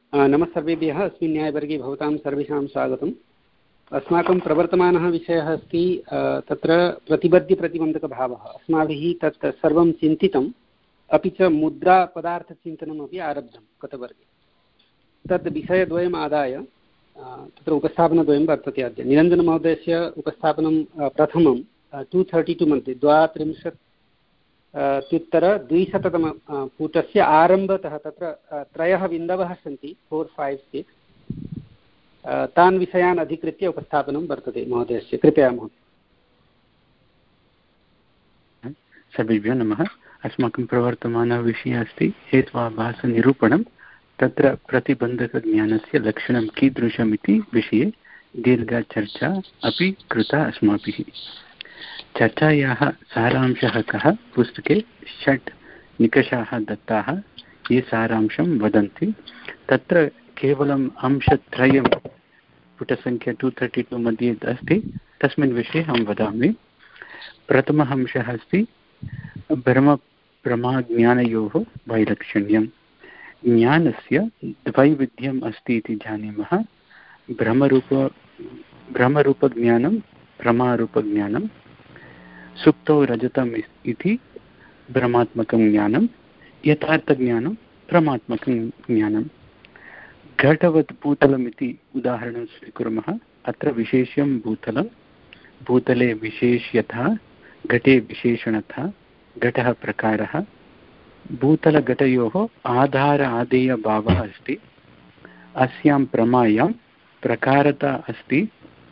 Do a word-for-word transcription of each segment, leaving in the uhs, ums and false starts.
नमः सर्वेभ्यः। अस्मिन् न्यायवर्गे भवतां सर्वेषां स्वागतम्। अस्माकं प्रवर्तमानः विषयः अस्ति तत्र प्रतिबद्धप्रतिबन्धकभावः। अस्माभिः तत् सर्वं चिन्तितम्, अपि च मुद्रापदार्थचिन्तनमपि आरब्धं गतवर्गे। तद् विषयद्वयम् आदाय तत्र उपस्थापनद्वयं वर्तते अद्य। निरञ्जनमहोदयस्य उपस्थापनं प्रथमं टु थर्टि टु मध्ये द्वात्रिंशत् त्युत्तरद्विशततम पुटस्य आरम्भतः तत्र त्रयः बिन्दवः सन्ति, फोर् फैव् सिक्स्, तान् विषयान् अधिकृत्य उपस्थापनं वर्तते महोदयस्य। कृपया महोदय। सर्वेभ्यो नमः। अस्माकं प्रवर्तमानः विषयः अस्ति हेत्वाभासनिरूपणं। तत्र प्रतिबन्धकज्ञानस्य लक्षणं कीदृशम् इति विषये दीर्घा चर्चा अपि कृता अस्माभिः। चर्चायाः सारांशः कः? पुस्तके षट् निकषाः दत्ताः, ये सारांशं वदन्ति। तत्र केवलम् अंशत्रयं पुटसङ्ख्या टु तर्टि टु मध्ये अस्ति, तस्मिन् विषये अहं वदामि। प्रथमः अंशः अस्ति ब्रह्मप्रमाज्ञानयोः वैलक्षण्यं। ज्ञानस्य द्वैविध्यम् अस्ति इति जानीमः। भ्रमरूप भ्रमरूपज्ञानं, प्रमारूपज्ञानं। सुप्तौ रजतम् इति भ्रमात्मकं ज्ञानं, यथार्थज्ञानं भ्रमात्मकं ज्ञानं। घटवत् भूतलम् इति उदाहरणं स्वीकुर्मः। अत्र विशेष्यं भूतलं, भूतले विशेष्यता, घटे विशेषणता, घटः प्रकारः। भूतलघटयोः आधार आदेयभावः अस्ति। अस्यां प्रमायां प्रकारता अस्ति,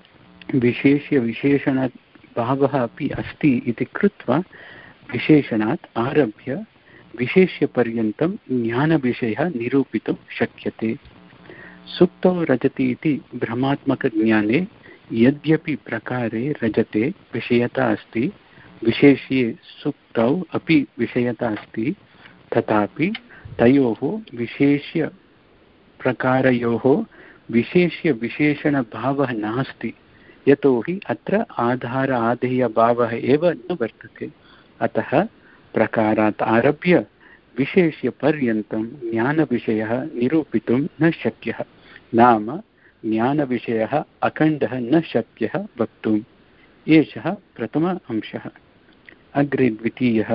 विशेष्यविशेषणभावः अपि अस्ति इति कृत्वा विशेषणात् आरभ्य विशेष्यपर्यन्तं ज्ञानविषयः निरूपितुं शक्यते। सुप्तौ रजति इति भ्रमात्मकज्ञाने यद्यपि प्रकारे रजते विषयता अस्ति, विशेष्ये सुप्तौ अपि विषयता अस्ति, तथापि तयोः विशेष्यप्रकारयोः विशेष्यविशेषणभावः नास्ति, यतोहि अत्र आधार आधेयभावः एव न वर्तते। अतः प्रकारात् आरभ्य विशेष्यपर्यन्तं ज्ञानविषयः निरूपितुं न शक्यः, नाम ज्ञानविषयः अखण्डः न शक्यः वक्तुम्। एषः प्रथम अंशः। अग्रे द्वितीयः।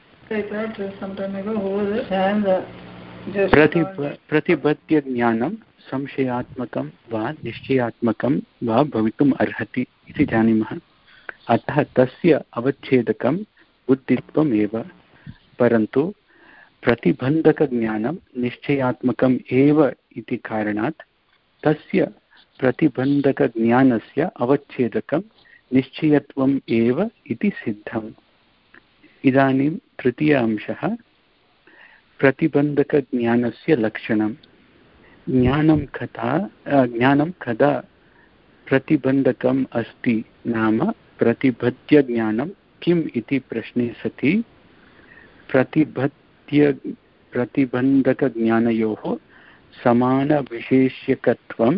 प्रतिबद्ध्यज्ञानं संशयात्मकं वा निश्चयात्मकं वा भवितुम् अर्हति इति जानीमः। अतः तस्य अवच्छेदकं बुद्धित्वम् एव। परन्तु प्रतिबन्धकज्ञानं निश्चयात्मकम् एव इति कारणात् तस्य प्रतिबन्धकज्ञानस्य अवच्छेदकं निश्चयत्वम् एव इति सिद्धम्। इदानीं तृतीय अंशः। प्रतिबन्धकज्ञानस्य लक्षणं। ज्ञानं कदा ज्ञानं कदा प्रतिबन्धकम् अस्ति, नाम प्रतिबद्ध्यज्ञानं किम् इति प्रश्ने सति प्रतिबद्ध्य प्रतिबन्धकज्ञानयोः समानविशेष्यकत्वं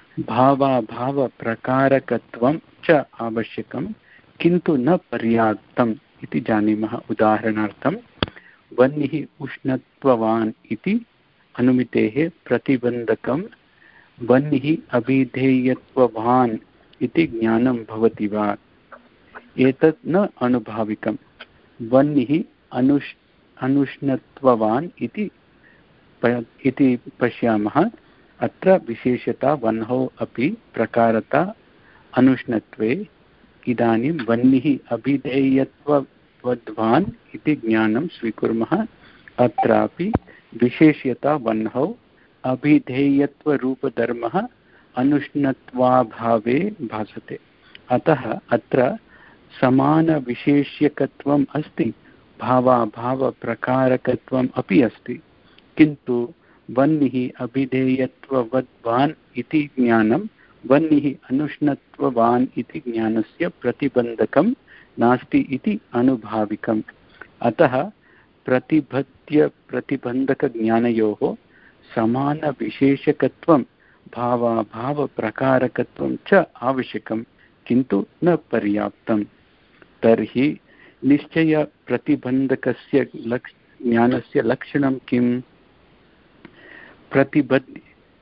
भावाभावप्रकारकत्वं च आवश्यकं, किन्तु न पर्याप्तम् इति जानीमः। उदाहरणार्थं वह्निः उष्णत्ववान् इति अनुमितेः प्रतिबन्धकं वह्निः अभिधेयत्ववान् इति ज्ञानं भवति वा? एतत् न अनुभाविकं। वह्निः अनुष् अनुष्णत्ववान् इति इति पश्यामः। अत्र विशेषता वह्नौ अपि प्रकारता अनुष्णत्वे। इदानीं वह्निः अभिधेयत्ववद्वान् इति ज्ञानं स्वीकुर्मः। अत्रापि विशेष्यता वह्नौ, अभिधेयत्वरूपधर्मः अनुष्णत्वाभावे भासते। अतः अत्र समानविशेष्यकत्वम् अस्ति, भावाभावप्रकारकत्वम् अपि अस्ति, किन्तु वह्निः अभिधेयत्ववद्वान् इति ज्ञानं वह्निः अनुष्णत्ववान् इति ज्ञानस्य प्रतिबन्धकं नास्ति इति अनुभाविकम्। अतः प्रतिबद्ध्य प्रतिबन्धकज्ञानयोः समानविशेषकत्वं भावाभावप्रकारकत्वं च आवश्यकं, किन्तु न पर्याप्तं। तर्हि निश्चयप्रतिबन्धकस्य लक् ज्ञानस्य लक्षणं किम्? प्रतिबद्ध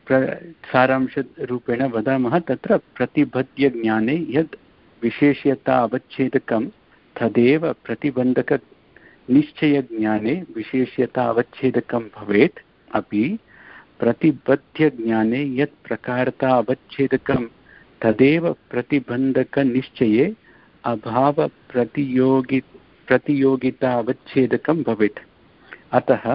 प्र सारांशरूपेण वदामः तत्र प्रतिबध्यज्ञाने यद् विशेष्यता अवच्छेदकं तदेव प्रतिबन्धकनिश्चयज्ञाने विशेष्यता अवच्छेदकं भवेत् अपि प्रतिबध्यज्ञाने यत् प्रकारता अवच्छेदकं तदेव प्रतिबन्धकनिश्चये अभावप्रतियोगि प्रतियोगिता अवच्छेदकं भवेत्। अतः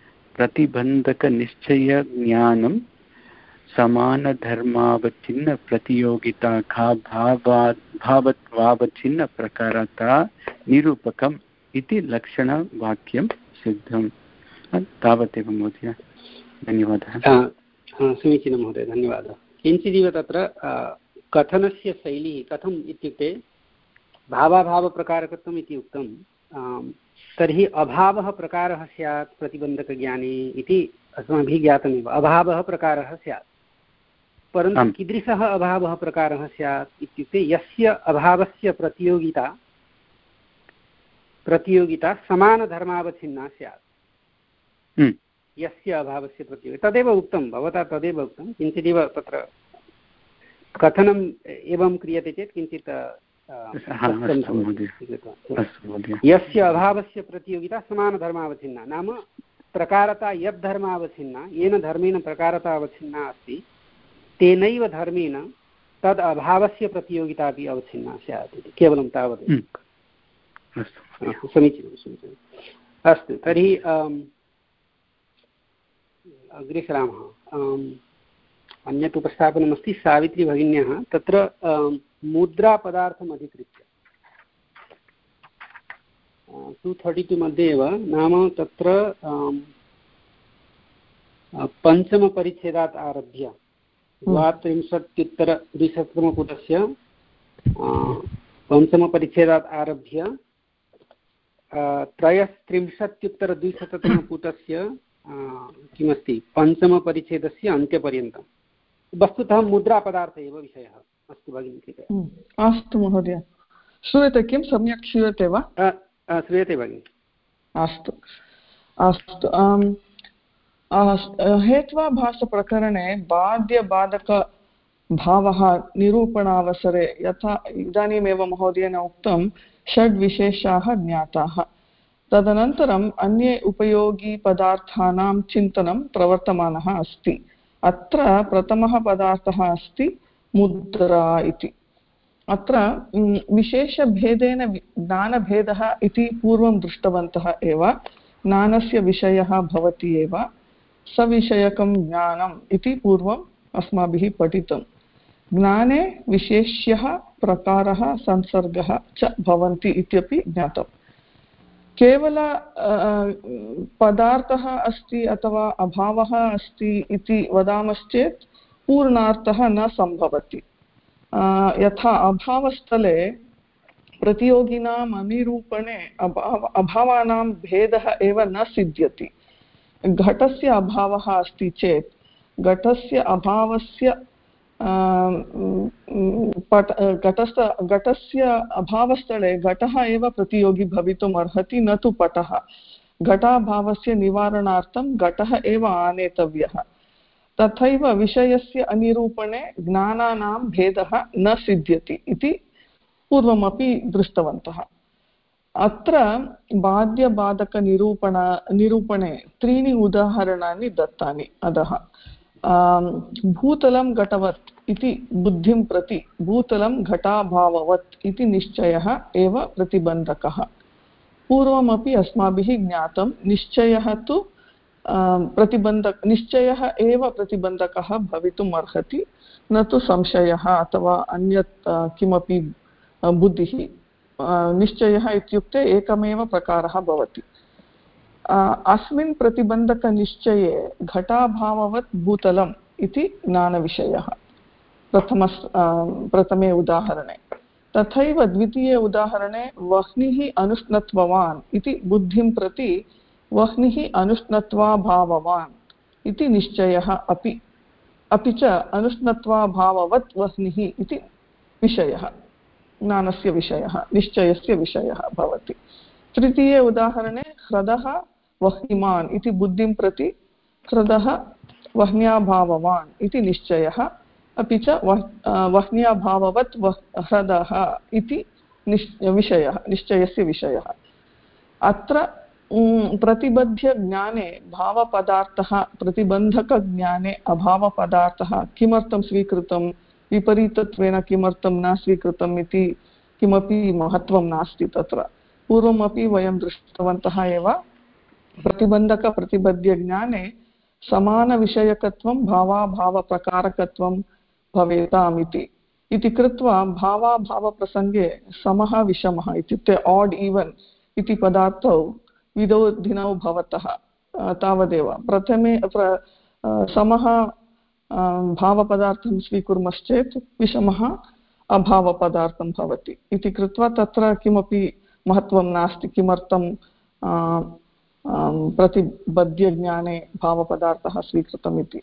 प्रतिबन्धकनिश्चयज्ञानं समानधर्मावच्छिन्न प्रतियोगिता भावत्वावच्छिन्न प्रकारता निरूपकम् इति लक्षणवाक्यं सिद्धम्। तावदेव महोदय, धन्यवादः। समीचीनं महोदय, धन्यवादः। किञ्चिदिव तत्र कथनस्य शैली कथम् इत्युक्ते भावाभावप्रकारकत्वम् इति उक्तं, तर्हि अभावः प्रकारः स्यात् प्रतिबन्धकज्ञाने इति अस्माभिः ज्ञातमेव। अभावः प्रकारः स्यात्, परन्तु कीदृशः अभावः प्रकारः स्यात् इत्युक्ते यस्य अभावस्य प्रतियोगिता प्रतियोगिता समानधर्मावच्छिन्ना स्यात्। यस्य अभावस्य प्रतियोगिता तदेव उक्तं, भवता तदेव उक्तं। किञ्चिदिव तत्र कथनम् एवं क्रियते चेत् किञ्चित् यस्य अभावस्य प्रतियोगिता समानधर्मावच्छिन्ना, नाम प्रकारता यद्धर्मावच्छिन्ना, येन धर्मेण प्रकारता अवच्छिन्ना अस्ति तेनैव धर्मेण तद् अभावस्य प्रतियोगिता अपि अवच्छिन्ना स्यात् इति, केवलं तावत्। समीचीनं समीचीनम्। अस्तु, तर्हि अग्रे सरामः। अन्यत् उपस्थापनमस्ति सावित्रीभगिन्याः, तत्र मुद्रापदार्थम् अधिकृत्य टु थर्टि टु मध्ये एव, नाम तत्र पञ्चमपरिच्छेदात् आरभ्य द्वात्रिंशत्युत्तरद्विशततमपुटस्य पञ्चमपरिच्छेदात् आरभ्य त्रयस्त्रिंशत्युत्तरद्विशततमपुटस्य किमस्ति पञ्चमपरिच्छेदस्य अन्त्यपर्यन्तं वस्तुतः मुद्रापदार्थ एव विषयः। अस्तु भगिनी, कृपया। अस्तु महोदय, श्रूयते किं? सम्यक् श्रूयते वा? श्रूयते भगिनी। अस्तु अस्तु हेत्वाभासप्रकरणे बाध्यबाधकभावः निरूपणावसरे यथा इदानीमेव महोदयेन उक्तं षड्विशेषाः ज्ञाताः, तदनन्तरम् अन्ये उपयोगिपदार्थानां चिन्तनं प्रवर्तमानः अस्ति। अत्र प्रथमः पदार्थः अस्ति मुद्रा इति। अत्र विशेषभेदेन ज्ञानभेदः इति पूर्वं दृष्टवन्तः एव। ज्ञानस्य विषयः भवति एव सविषयकं ज्ञानम् इति पूर्वम् अस्माभिः पठितं। ज्ञाने विशेष्यः प्रकारः संसर्गः च भवन्ति इत्यपि ज्ञातम्। केवल पदार्थः अस्ति अथवा अभावः अस्ति इति वदामश्चेत् पूर्णार्थः न सम्भवति। यथा अभावस्थले प्रतियोगिनाम् अनिरूपणे अभाव अभावानां भेदः एव न सिद्ध्यति। घटस्य अभावः अस्ति चेत् घटस्य अभावस्य घटस्य घटस्य अभावस्थले घटः एव प्रतियोगी भवितुम् अर्हति, न तु पटः। घटाभावस्य निवारणार्थं घटः एव आनेतव्यः। तथैव विषयस्य अनिरूपणे ज्ञानानां भेदः न सिद्ध्यति इति पूर्वमपि दृष्टवन्तः। अत्र बाध्यबाधकनिरूपण निरूपणे त्रीणि उदाहरणानि दत्तानि अधः। भूतलं घटवत् इति बुद्धिं प्रति भूतलं घटाभाववत् इति निश्चयः एव प्रतिबन्धकः। पूर्वमपि अस्माभिः ज्ञातं निश्चयः तु प्रतिबन्धक निश्चयः एव प्रतिबन्धकः भवितुम् अर्हति, न तु संशयः अथवा अन्यत् किमपि बुद्धिः। निश्चयः इत्युक्ते एकमेव प्रकारः भवति। अस्मिन् प्रतिबन्धकनिश्चये घटाभाववत् भूतलम् इति ज्ञानविषयः प्रथम प्रथमे उदाहरणे। तथैव द्वितीये उदाहरणे वह्निः अनुष्णत्ववान् इति बुद्धिं प्रति वह्निः अनुष्णत्वाभाववान् इति निश्चयः अपि अपि च अनुष्णत्वाभाववत् वह्निः इति विषयः ज्ञानस्य विषयः निश्चयस्य विषयः भवति। तृतीये उदाहरणे ह्रदः वह्निमान् इति बुद्धिं प्रति ह्रदः वह्न्याभाववान् इति निश्चयः, अपि च वह्न्याभाववत् ह्रदः इति निश् विषयः निश्चयस्य विषयः। अत्र प्रतिबध्यज्ञाने भावपदार्थः प्रतिबन्धकज्ञाने अभावपदार्थः किमर्थं स्वीकृतं, विपरीतत्वेन किमर्थं न स्वीकृतम् इति किमपि महत्त्वं नास्ति। तत्र पूर्वमपि वयं दृष्टवन्तः एव, प्रतिबन्धकप्रतिबध्यज्ञाने समानविषयकत्वं भावाभावप्रकारकत्वं भवेताम् इति इति कृत्वा भावाभावप्रसङ्गे समः विषमः इत्युक्ते आड् ईवन् इति पदार्थौ विधौ धिनौ भवतः तावदेव। प्रथमे प्र समः भावपदार्थं स्वीकुर्मश्चेत् विषमः अभावपदार्थं भवति इति कृत्वा तत्र किमपि महत्त्वं नास्ति किमर्थं प्रतिबध्यज्ञाने भावपदार्थः स्वीकृतम् इति।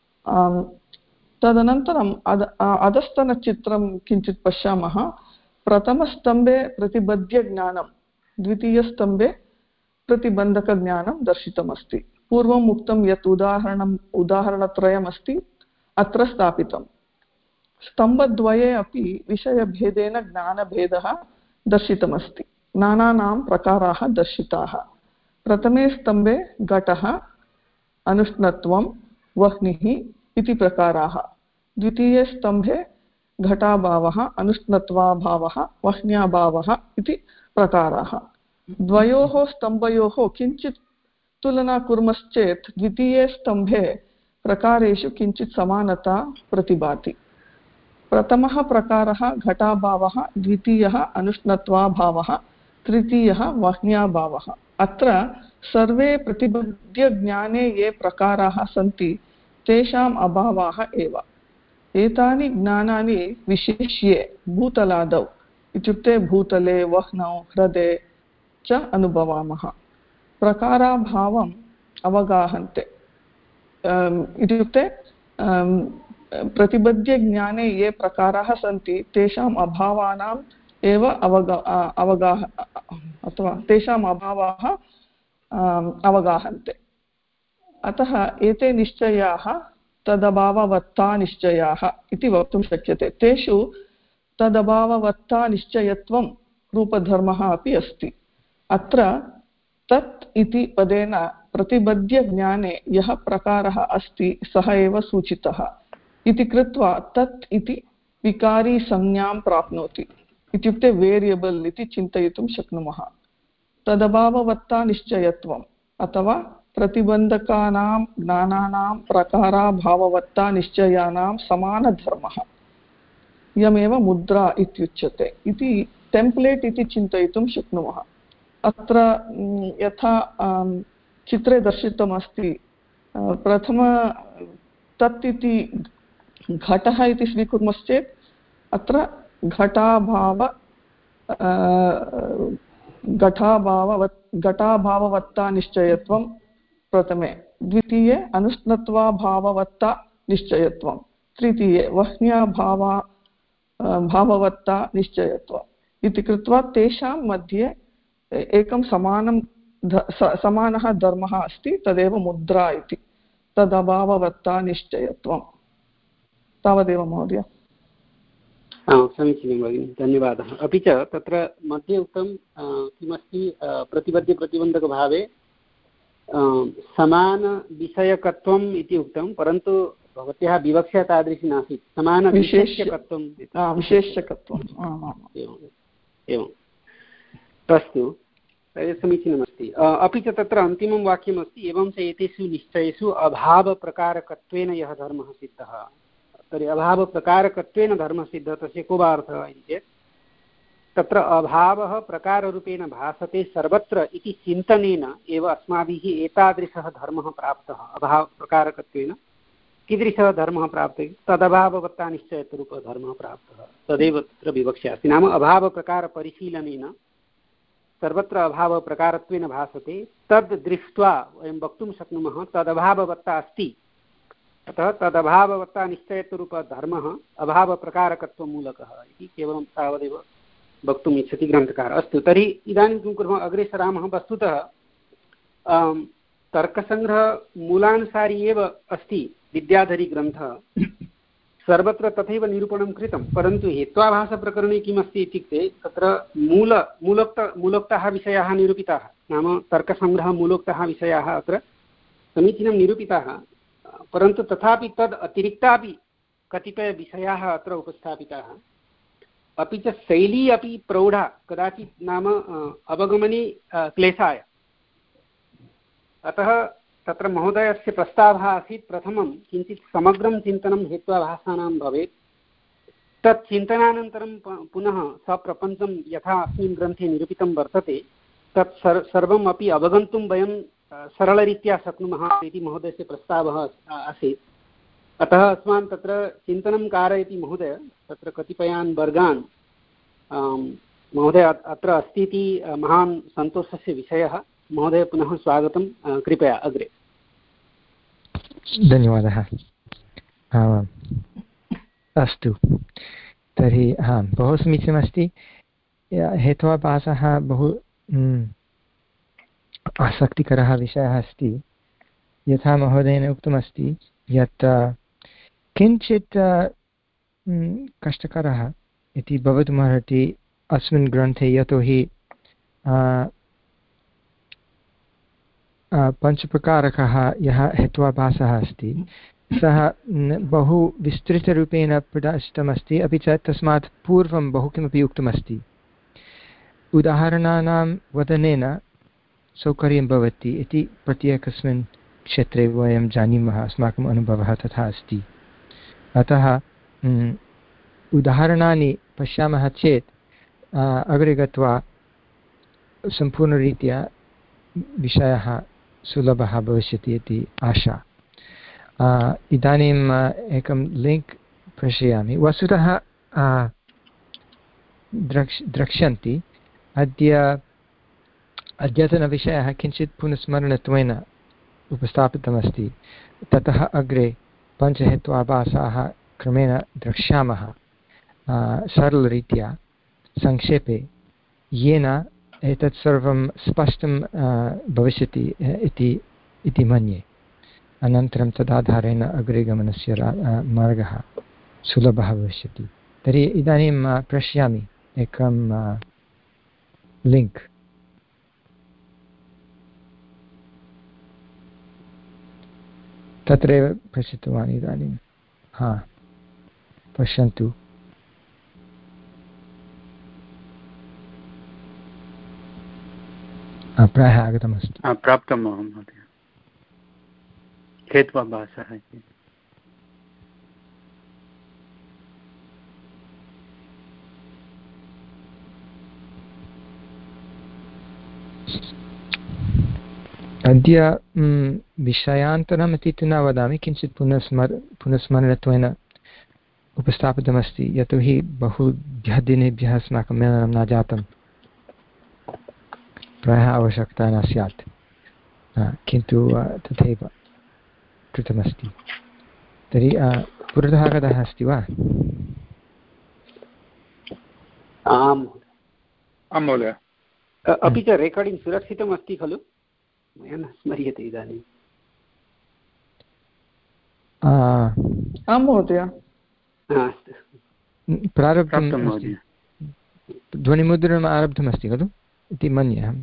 तदनन्तरम् अद अधस्तनचित्रं किञ्चित् पश्यामः। प्रथमस्तम्भे प्रतिबध्यज्ञानं, द्वितीयस्तम्भे प्रतिबन्धकज्ञानं दर्शितमस्ति। पूर्वम् उक्तं यत् उदाहरणम् उदाहरणत्रयमस्ति अत्र स्थापितं। स्तम्भद्वये अपि विषयभेदेन ज्ञानभेदः दर्शितमस्ति, नानानां प्रकाराः दर्शिताः। प्रथमे स्तम्भे घटः, अनुष्णत्वं, वह्निः इति प्रकाराः। द्वितीये स्तम्भे घटाभावः, अनुष्णत्वाभावः, वह्न्याभावः इति प्रकाराः। द्वयोः स्तम्भयोः किञ्चित् तुलना कुर्मश्चेत् द्वितीये स्तम्भे प्रकारेषु किञ्चित् समानता प्रतिभाति। प्रथमः प्रकारः घटाभावः, द्वितीयः अनुष्णत्वाभावः, तृतीयः वह्न्याभावः। अत्र सर्वे प्रतिबध्यज्ञाने ये प्रकाराः सन्ति तेषाम् अभावाः एव। एतानि ज्ञानानि विशेष्ये भूतलादौ इत्युक्ते भूतले, वह्नौ, ह्रदे च अनुभवामः। प्रकाराभावम् अवगाहन्ते इत्युक्ते प्रतिबध्यज्ञाने ये प्रकाराः सन्ति तेषाम् अभावानाम् एव अवगा अवगाह अथवा तेषाम् अभावाः अवगाहन्ते। अतः एते निश्चयाः तदभाववत्ता निश्चयाः इति वक्तुं शक्यते। तेषु तदभाववत्ता निश्चयत्वं रूपधर्मः अपि अस्ति। अत्र तत् इति पदेन प्रतिबध्यज्ञाने यः प्रकारः अस्ति सः एव सूचितः इति कृत्वा तत् इति विकारी संज्ञां प्राप्नोति, इत्युक्ते वेरियबल् इति चिन्तयितुं शक्नुमः। तदभाववत्ता निश्चयत्वम् अथवा प्रतिबन्धकानां ज्ञानानां प्रकाराभाववत्ता निश्चयानां समानधर्मः यमेव मुद्रा इत्युच्यते इति टेम्प्लेट् इति चिन्तयितुं शक्नुमः। अत्र यथा चित्रे दर्शितमस्ति, प्रथम तत् इति घटः इति स्वीकुर्मश्चेत् अत्र घटाभाव घटाभाववत् घटाभाववत्ता निश्चयत्वं प्रथमे, द्वितीये अनुष्णत्वाभाववत्ता निश्चयत्वं, तृतीये वह्न्याभावा भाववत्ता निश्चयत्वम् इति कृत्वा तेषां मध्ये एकं समानं समानः धर्मः अस्ति, तदेव मुद्रा इति। तदभाववत्ता निश्चयत्वं। तावदेव महोदय। समीचीनं भगिनि, धन्यवादः। अपि च तत्र मध्ये उक्तं किमस्ति, प्रतिबद्धप्रतिबन्धकभावे समानविषयकत्वम् इति उक्तं, परन्तु भवत्याः विवक्षा तादृशी नासीत्, समानविशेष्यकत्वं। विशेष्यकत्वम् एवम्, अस्तु, तर्हि समीचीनमस्ति। अपि च तत्र अन्तिमं वाक्यमस्ति, एवं च एतेषु निश्चयेषु अभावप्रकारकत्वेन यः धर्मः सिद्धः। तर्हि अभावप्रकारकत्वेन धर्मः सिद्धः, तस्य को वा अर्थः इति चेत् तत्र अभावः प्रकाररूपेण भासते सर्वत्र इति चिन्तनेन एव अस्माभिः एतादृशः धर्मः प्राप्तः। अभावप्रकारकत्वेन कीदृशः धर्मः प्राप्तः? तदभाववत्ता निश्चयरूपधर्मः प्राप्तः, तदेव तत्र विवक्षा अस्ति। नाम अभावप्रकारपरिशीलनेन सर्वत्र अभावप्रकारत्वेन भासते, तद् दृष्ट्वा वयं वक्तुं शक्नुमः तदभाववत्ता अस्ति, अतः तदभाववत्ता निश्चयत्वरूपधर्मः अभावप्रकारकत्वमूलकः इति केवलं तावदेव वक्तुम् इच्छति ग्रन्थकारः। अस्तु, तर्हि इदानीं किं कुर्मः, अग्रे सरामः। वस्तुतः तर्कसङ्ग्रहमूलानुसारी एव अस्ति विद्याधरीग्रन्थः, सर्वत्र तथैव निरूपणं कृतं, परन्तु हेत्वाभासप्रकरणे किमस्ति इत्युक्ते तत्र मूल मूलोक्त मूलोक्ताः विषयाः निरूपिताः, नाम तर्कसङ्ग्रहमूलोक्ताः विषयाः अत्र समीचीनं निरूपिताः, परन्तु तथापि तद् अतिरिक्तापि कतिपयविषयाः अत्र उपस्थापिताः, अपि च शैली अपि प्रौढा कदाचित् नाम अवगमने क्लेशाय। अतः तत्र महोदयस्य प्रस्तावः आसीत् प्रथमं किञ्चित् समग्रं चिन्तनं हेत्वाभासानां भवेत्, तत् चिन्तनानन्तरं पुनः सप्रपञ्चं यथा अस्मिन् ग्रन्थे निरूपितं वर्तते तत् सर् सर्वम् अपि अवगन्तुं वयं सरलरीत्या शक्नुमः इति महोदयस्य प्रस्तावः आसीत्। अतः अस्मान् तत्र चिन्तनं कारयति महोदय, तत्र कतिपयान् वर्गान् महोदय अत्र अस्ति इति महान् सन्तोषस्य विषयः। महोदय पुनः स्वागतं, कृपया अग्रे। धन्यवादः। आमाम्, अस्तु तर्हि हा बहु समीचीनमस्ति। हेत्वाभासः बहु आसक्तिकरः विषयः अस्ति। यथा महोदयेन उक्तमस्ति यत् किञ्चित् कष्टकरः इति भवितुमर्हति अस्मिन् ग्रन्थे, यतोहि पञ्चप्रकारकः यः हेत्वाभासः अस्ति सः बहु विस्तृतरूपेण प्रदर्शितमस्ति, अपि च तस्मात् पूर्वं बहु किमपि उक्तमस्ति। उदाहरणानां वदनेन सौकर्यं भवति इति प्रत्येकस्मिन् क्षेत्रे वयं जानीमः, अस्माकम् अनुभवः तथा अस्ति। अतः उदाहरणानि पश्यामः चेत् अग्रे गत्वा सम्पूर्णरीत्या विषयः सुलभः भविष्यति इति आशा। इदानीम् एकं लिङ्क् प्रेषयामि। वस्तुतः द्रक्ष् द्रक्ष्यन्ति अद्य अद्यतनविषयः किञ्चित् पुनस्मरणत्वेन उपस्थापितमस्ति, ततः अग्रे पञ्चहेत्वाभासाः क्रमेण द्रक्ष्यामः सरलरीत्या संक्षेपे, येन एतत् सर्वं स्पष्टं भविष्यति इति इति मन्ये। अनन्तरं तदाधारेण अग्रे गमनस्य मार्गः सुलभः भविष्यति। तर्हि इदानीं प्रेषयामि एकं लिङ्क्। तत्रैव प्रेषितवान् इदानीं। हा, पश्यन्तु। प्रायः आगतमस्ति। प्राप्तं महोदय, हेत्वाभासः इति। अद्य विषयान्तरम् इति तु न वदामि, किञ्चित् पुनस्मर पुनस्मरणत्वेन उपस्थापितमस्ति, यतोहि बहुभ्यः दिनेभ्यः अस्माकं मेलनं न जातं, प्रायः आवश्यकता न स्यात्, किन्तु तथैव कृतमस्ति। तर्हि पुरतः कथः अस्ति वा? आम् आं महोदय। अपि च रेकार्डिङ्ग् सुरक्षितम् अस्ति खलु? मया न स्मर्यते इदानीम्। आं महोदय, प्रारब्धं ध्वनिमुद्रणम् आरब्धमस्ति खलु इति मन्ये अहं।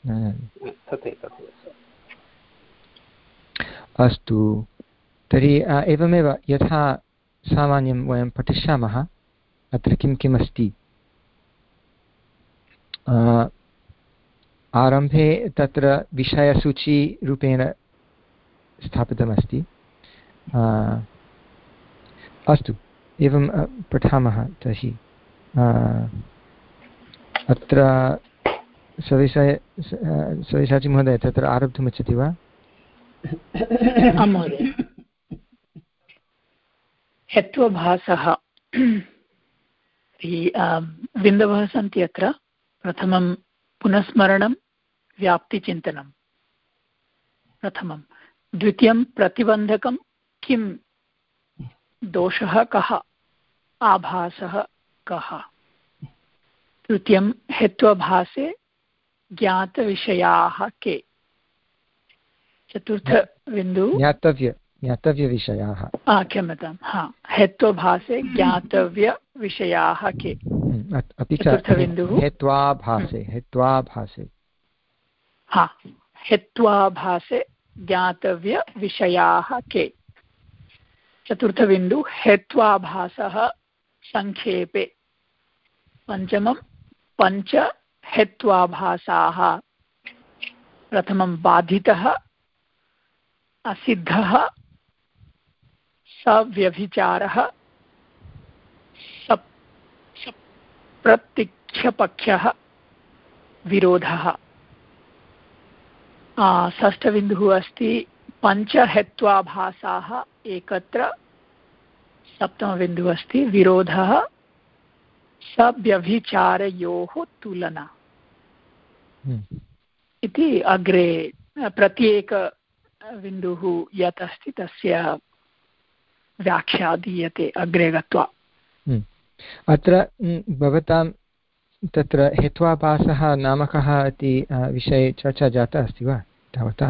अस्तु, तर्हि एवमेव यथा सामान्यं वयं पठिष्यामः अत्र किं किम् अस्ति। आरम्भे तत्र विषयसूचीरूपेण स्थापितमस्ति। अस्तु, एवं पठामः तर्हि। अत्र सविषय सविशाचि महोदय तत्र आरब्धुमिच्छति वा? आं महोदय। हेत्वभासः बिन्दवः सन्ति अत्र। प्रथमं पुनस्मरणं, व्याप्तिचिन्तनं प्रथमं। द्वितीयं प्रतिबन्धकं, किं दोषः कः, आभासः कः। तृतीयं हेत्वभासे ज्ञातविषयाः के। चतुर्थबिन्दुः ज्ञातव्य ज्ञातव्यविषयाः क्षम्यतां हा हेत्वाभासे ज्ञातव्यविषयाः के अपि च हेत्वाभासे हेत्वाभासे हा हेत्वाभासे ज्ञातव्यविषयाः के चतुर्थबिन्दुः हेत्वाभासः संक्षेपे पञ्चमं पञ्च हेत्वाभासाः प्रथमं बाधितः असिद्धः सव्यभिचारः सप्रत्यक्षपक्षः विरोधः षष्ठबिन्दुः अस्ति पञ्चहेत्वाभासाः एकत्र सप्तमबिन्दुः अस्ति विरोधः सव्यभिचारयोः तुलना इति अग्रे प्रत्येकबिन्दुः यत् अस्ति तस्य व्याख्या दीयते अग्रे गत्वा। अत्र भवतां तत्र हेत्वाभासः नाम कः इति विषये चर्चा जाता अस्ति वा तावता?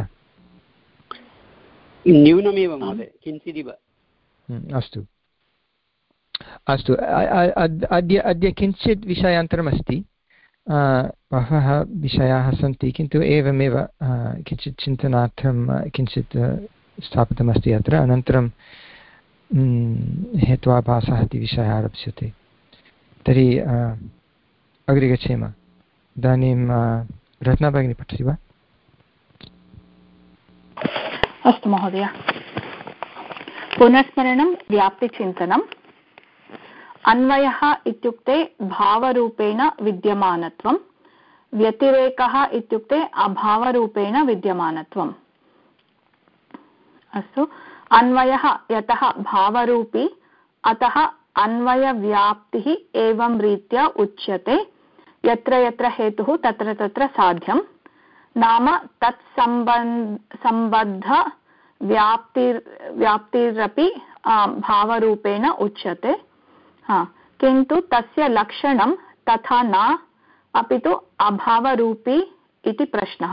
न्यूनमेव महोदय, किञ्चिदिव। अस्तु अस्तु अद्य अद्य किञ्चित् विषयान्तरमस्ति, बहवः विषयाः सन्ति किन्तु एवमेव किञ्चित् चिन्तनार्थं किञ्चित् स्थापितमस्ति अत्र। अनन्तरं हेत्वाभासः इति विषयः आरप्स्यते। तर्हि अग्रे गच्छेम। इदानीं रत्ना भगिनी पठति वा? अस्तु महोदय। पुनस्मरणं व्याप्तिचिन्तनम्। अन्वयः इत्युक्ते भावरूपेण विद्यमानत्वं, व्यतिरेकः इत्युक्ते अभावरूपेण विद्यमानत्वम्। अस्तु, अन्वयः यतः भावरूपी अतः अन्वयव्याप्तिः एवं रीत्या उच्यते। यत्र यत्र हेतुः तत्र तत्र साध्यं, नाम तत्सम्बन्ध सम्बद्ध व्याप्तिर् व्याप्तिरपि भावरूपेण उच्यते। हा, किन्तु तस्य लक्षणं तथा न, अपि तु अभावरूपी इति प्रश्नः।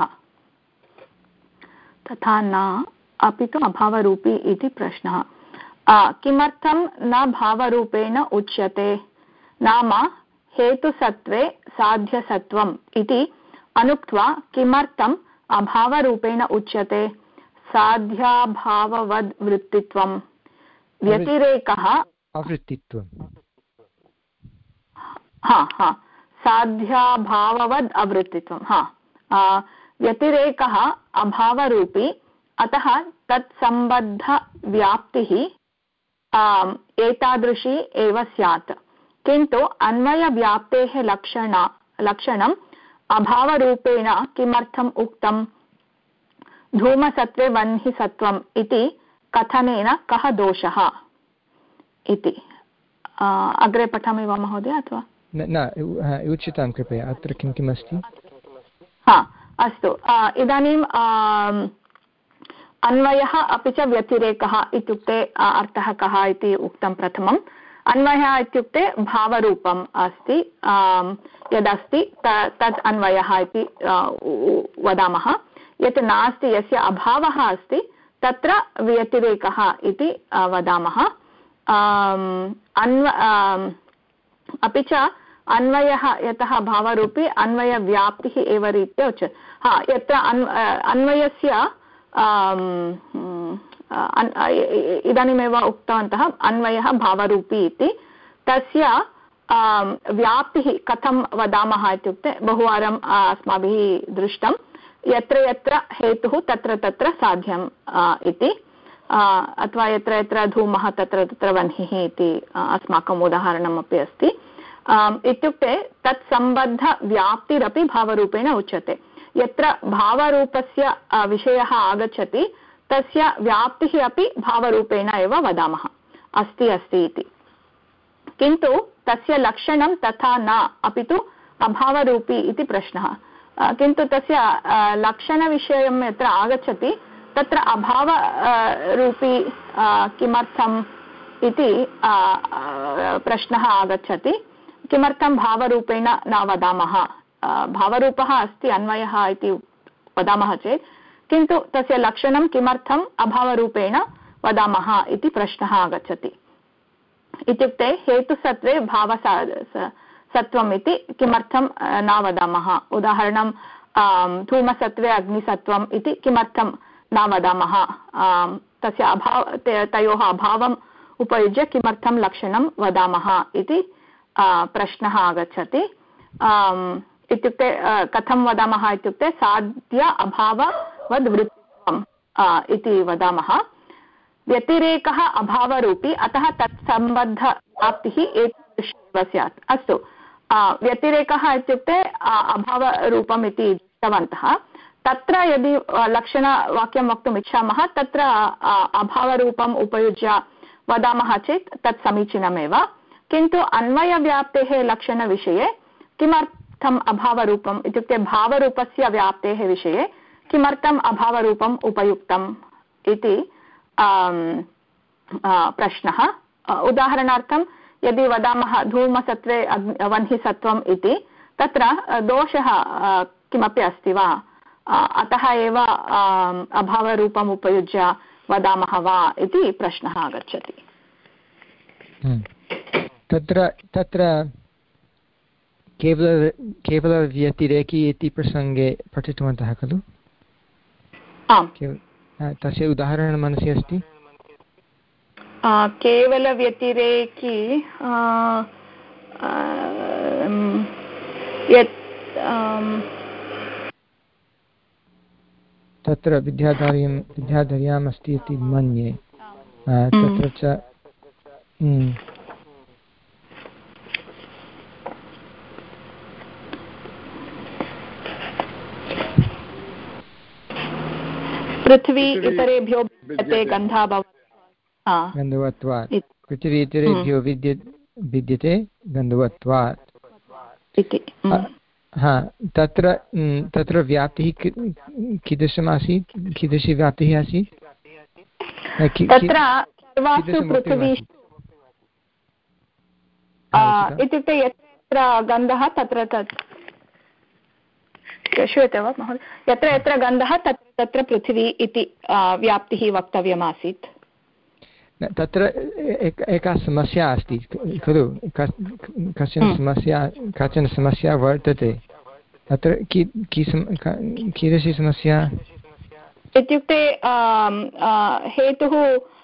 तथा न, अपि तु अभावरूपी इति प्रश्नः। किमर्थं न भावरूपेण उच्यते? नाम हेतुसत्त्वे साध्यसत्वम् इति अनुक्त्वा किमर्थम् अभावरूपेण उच्यते? साध्याभाववद् वृत्तित्वं, व्यतिरेकः अवृत्तित्वं। हा हा साध्याभाववद् अवृत्तित्वं। हा, व्यतिरेकः अभावरूपी, अतः तत्सम्बद्धव्याप्तिः एतादृशी एव स्यात्। किन्तु अन्वयव्याप्तेः लक्षण लक्षणम् अभावरूपेण किमर्थम् उक्तम्? धूमसत्त्वे वह्निसत्त्वम् इति कथनेन कः दोषः इति। अग्रे पठामि वा महोदय अथवा न? उच्यतां कृपया, अत्र किं किम् अस्ति? हा, अस्तु। इदानीम् अन्वयः अपि च व्यतिरेकः इत्युक्ते अर्थः कः इति उक्तं प्रथमम्। अन्वयः इत्युक्ते भावरूपम् अस्ति, यदस्ति तत् अन्वयः इति वदामः। यत् नास्ति, यस्य अभावः अस्ति, तत्र व्यतिरेकः इति वदामः। अन्व अपि च अन्वयः यतः भावरूपी अन्वयव्याप्तिः एव रीत्या उच्यते। हा, यत्र अन्वयस्य इदानीमेव उक्तवन्तः अन्वयः भावरूपी इति, तस्य व्याप्तिः कथं वदामः इत्युक्ते बहुवारम् अस्माभिः दृष्टं, यत्र यत्र हेतुः तत्र तत्र साध्यम् इति, अथवा यत्र यत्र धूमः तत्र तत्र वह्निः इति अस्माकम् उदाहरणमपि अस्ति। इत्युक्ते तत्सम्बद्धव्याप्तिरपि भावरूपेण उच्यते। यत्र भावरूपस्य विषयः आगच्छति तस्य व्याप्तिः अपि भावरूपेण एव वदामः, अस्ति अस्ति इति। किन्तु तस्य लक्षणं तथा न, अपि तु अभावरूपी इति प्रश्नः। किन्तु तस्य लक्षणविषयं यत्र आगच्छति तत्र अभावरूपी किमर्थम् इति प्रश्नः आगच्छति। किमर्थं भावरूपेण न वदामः? भावरूपः अस्ति अन्वयः इति वदामः चेत् किन्तु तस्य लक्षणं किमर्थम् अभावरूपेण वदामः इति प्रश्नः आगच्छति। इत्युक्ते हेतुसत्त्वे भावसत्त्वम् इति किमर्थं न वदामः। उदाहरणं धूमसत्त्वे अग्निसत्त्वम् इति किमर्थं न वदामः। तस्य अभाव तयोः अभावम् उपयुज्य किमर्थं लक्षणं वदामः इति प्रश्नः आगच्छति। इत्युक्ते कथं वदामः इत्युक्ते साध्य अभाववद् वृत्तित्वम् इति वदामः। व्यतिरेकः अभावरूपी, अतः तत्सम्बद्धप्राप्तिः एतादृशी एव स्यात्। अस्तु, व्यतिरेकः इत्युक्ते अभावरूपम् इति दृष्टवन्तः। तत्र यदि लक्षणवाक्यं वक्तुम् इच्छामः तत्र अभावरूपम् उपयुज्य वदामः चेत् तत् समीचीनमेव। किन्तु अन्वयव्याप्तेः लक्षणविषये किमर्थम् अभावरूपम् इत्युक्ते भावरूपस्य व्याप्तेः विषये किमर्थम् अभावरूपम् उपयुक्तम् इति प्रश्नः। उदाहरणार्थं यदि वदामः धूमसत्त्वे वह्निसत्त्वम् इति, तत्र दोषः किमपि अस्ति वा, अतः एव अभावरूपम् उपयुज्य वदामः वा इति प्रश्नः आगच्छति। तत्र तत्र केवल केवलव्यतिरेकी इति प्रसङ्गे पठितवन्तः खलु? आम्, तस्य उदाहरणं मनसि अस्ति? केवलव्यतिरेकी यत् तत्र विद्याधर्यं विद्याधर्याम् अस्ति इति मन्ये। तत्र च पृथ्वी इतरेभ्यो विद्यते गन्धाभावात् गन्धवत्वात्। पृथिवी इतरेभ्यो विद्य विद्यते गन्धवत्वात् इति। हा, तत्र तत्र व्याप्तिः कीदृशम् आसीत्? कीदृशी व्याप्तिः आसीत्? तत्र सर्वासु पृथिवीषु इत्युक्ते यत्र गन्धः तत्र तत् श्रूयते वा महोदय? यत्र यत्र गन्धः तत्र तत्र पृथिवी इति व्याप्तिः वक्तव्यमासीत्। तत्र एका समस्या अस्ति खलु, कश्चन समस्या काचन समस्या वर्तते। अत्र की कीदृशी समस्या इत्युक्ते हेतुः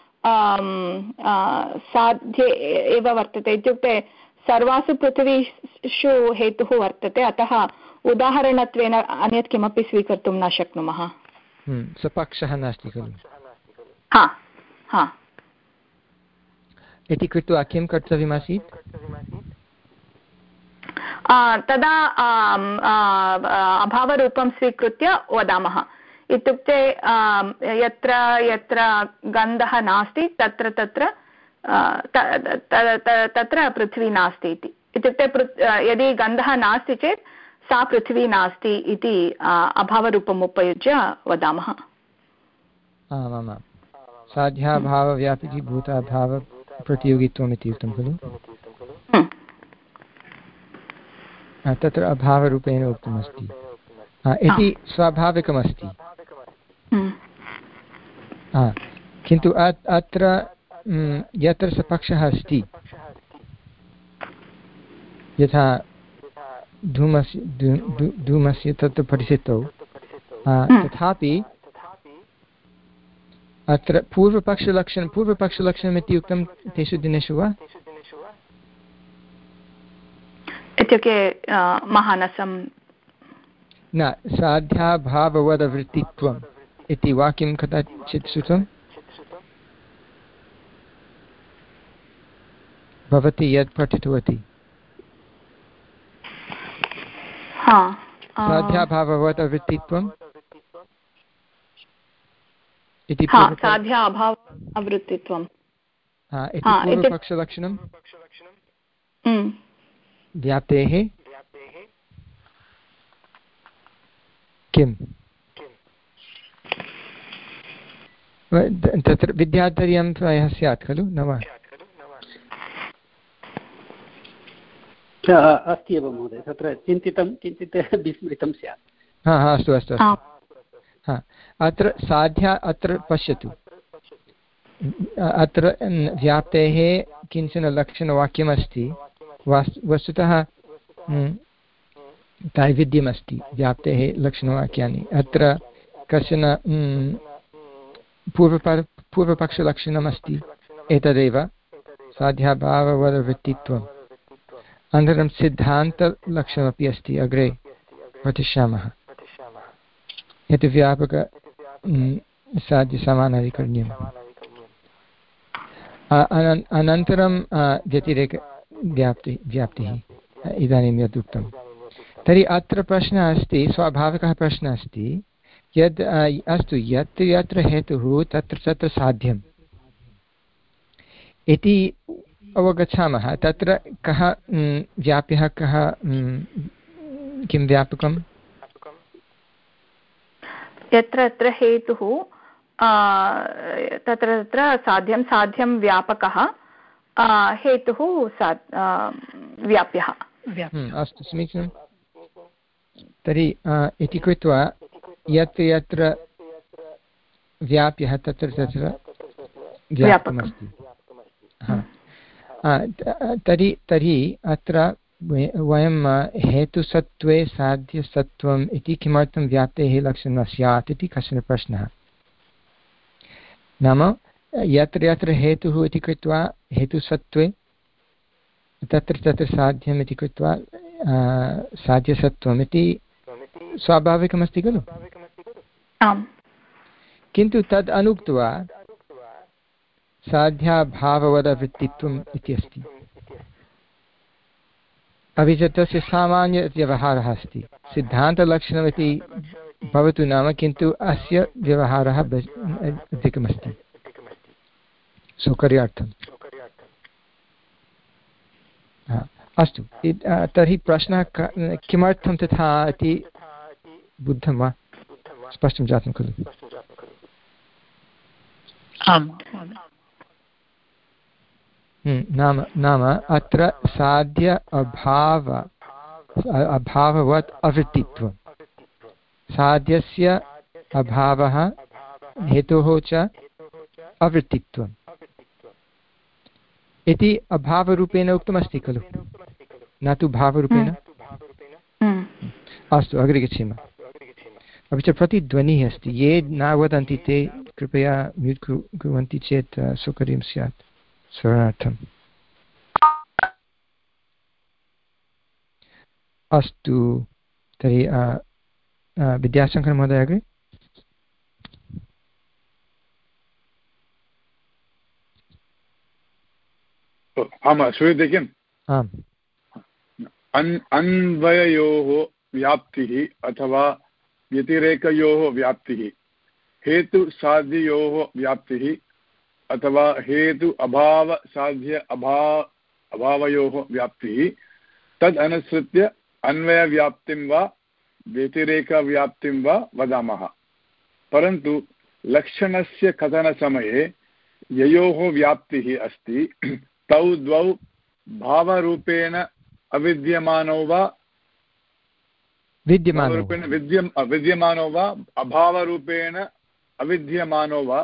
साध्ये एव वर्तते। इत्युक्ते सर्वासु पृथिवीषु हेतुः वर्तते, अतः उदाहरणत्वेन अन्यत् किमपि स्वीकर्तुं न शक्नुमः। सपक्षः नास्ति खलु? हा हा इति कृत्वा किं कर्तव्यमासीत्? तदा अभावरूपं स्वीकृत्य वदामः। इत्युक्ते यत्र यत्र गन्धः नास्ति तत्र तत्र तत्र पृथ्वी नास्ति इति। इत्युक्ते यदि गन्धः नास्ति चेत् सा पृथ्वी नास्ति इति अभावरूपम् उपयुज्य वदामः। आमामां, साध्याभावव्यापिकी भूताभाव प्रतियोगित्वम् इति उक्तं खलु? तत्र अभावरूपेण उक्तमस्ति इति स्वाभाविकमस्ति। किन्तु अत्र यत्र सपक्षः अस्ति, यथा धूमस्य धूमस्य तत्र परिस्थितौ, तथापि अत्र पूर्वपक्षलक्षणं पूर्वपक्षलक्षणम् इति उक्तं तेषु दिनेषु वा? इत्युक्ते महानसं न, साध्याभाववदवृत्तित्वम् इति वाक्यं कदाचित् श्रुतं भवती यत् पठितवती? साध्याभाववदवृत्तित्वम् इति साध्याभाववृत्तित्वम् इति पूर्वपक्षलक्षणं व्याप्तेः किम्? तत्र विद्याधर्यं प्रायः स्यात् खलु, न वा? अस्ति एव महोदय, तत्र चिन्तितं किञ्चित् विस्मृतं स्यात्। हा हा अस्तु अस्तु अस्तु। हा अत्र साध्या अत्र पश्यतु अत्र व्याप्तेः किञ्चन लक्षणवाक्यमस्ति वस्तुतः दैविध्यमस्ति व्याप्तेः लक्षणवाक्यानि अत्र कश्चन पूर्वप पूर्वपक्षलक्षणमस्ति एतदेव साध्याभाववदवृत्तित्वम् अनन्तरं सिद्धान्तलक्षणमपि अस्ति अग्रे पठिष्यामः यत् व्यापक साध्यसमानाधिकरण्यम् अनन्तरं व्यतिरेकव्याप्तिः व्याप्तिः इदानीं यद् उक्तं तर्हि अत्र प्रश्नः अस्ति स्वाभाविकः प्रश्नः अस्ति यद् अस्तु यत्र यत्र हेतुः तत्र तत्र साध्यम् इति अवगच्छामः तत्र कः व्याप्यः कः किं व्यापकं यत्र यत्र हेतुः तत्र तत्र साध्यं साध्यं व्यापकः हेतुः व्याप्यः अस्तु समीचीनं तर्हि इति कृत्वा यत्र यत्र व्याप्यः तत्र तत्र व्याप्तमस्ति तर्हि तर्हि अत्र वयं हेतुसत्त्वे साध्यसत्त्वम् इति किमर्थं व्याप्तेः लक्षणं स्यात् इति कश्चन प्रश्नः नाम यत्र यत्र हेतुः इति कृत्वा हेतुसत्त्वे तत्र तत्र साध्यम् इति कृत्वा साध्यसत्त्वम् इति स्वाभाविकमस्ति खलु किन्तु तद् अनुक्त्वा साध्याभाववदवृत्तित्वम् इति अस्ति अपि च तस्य सामान्यव्यवहारः अस्ति सिद्धान्तलक्षणमिति भवतु नाम किन्तु अस्य व्यवहारः अधिकमस्ति सौकर्यार्थम् अस्तु तर्हि प्रश्नः किमर्थं तथा इति बुद्धं वा स्पष्टं जातं खलु नाम नाम अत्र साध्य अभाव अभाववत् अवृत्तित्वं साध्यस्य अभावः हेतोः च अवृत्तित्वम् इति अभावरूपेण उक्तमस्ति खलु न तु भावरूपेण अस्तु अग्रे गच्छेम अपि च प्रतिध्वनिः अस्ति ये न वदन्ति ते कृपया म्यूट् कुर्वन्ति चेत् सौकर्यं स्यात् स्मरणार्थम् अस्तु तर्हि विद्याशङ्कर महोदय अग्रे आम् श्रूयते किम् आम् अन्वययोः व्याप्तिः अथवा व्यतिरेकयोः व्याप्तिः हेतुसाध्ययोः व्याप्तिः अथवा हेतु अभावसाध्य अभाव अभावयोः व्याप्तिः तद् अनुसृत्य अन्वयव्याप्तिं वा व्यतिरेकव्याप्तिं वा वदामः परन्तु लक्षणस्य कथनसमये ययोः व्याप्तिः अस्ति तौ द्वौ भावरूपेण अविद्यमानौ वा विद्यमानरूपेण विद्यम् विद्यमानो वा अभावरूपेण अविद्यमानो वा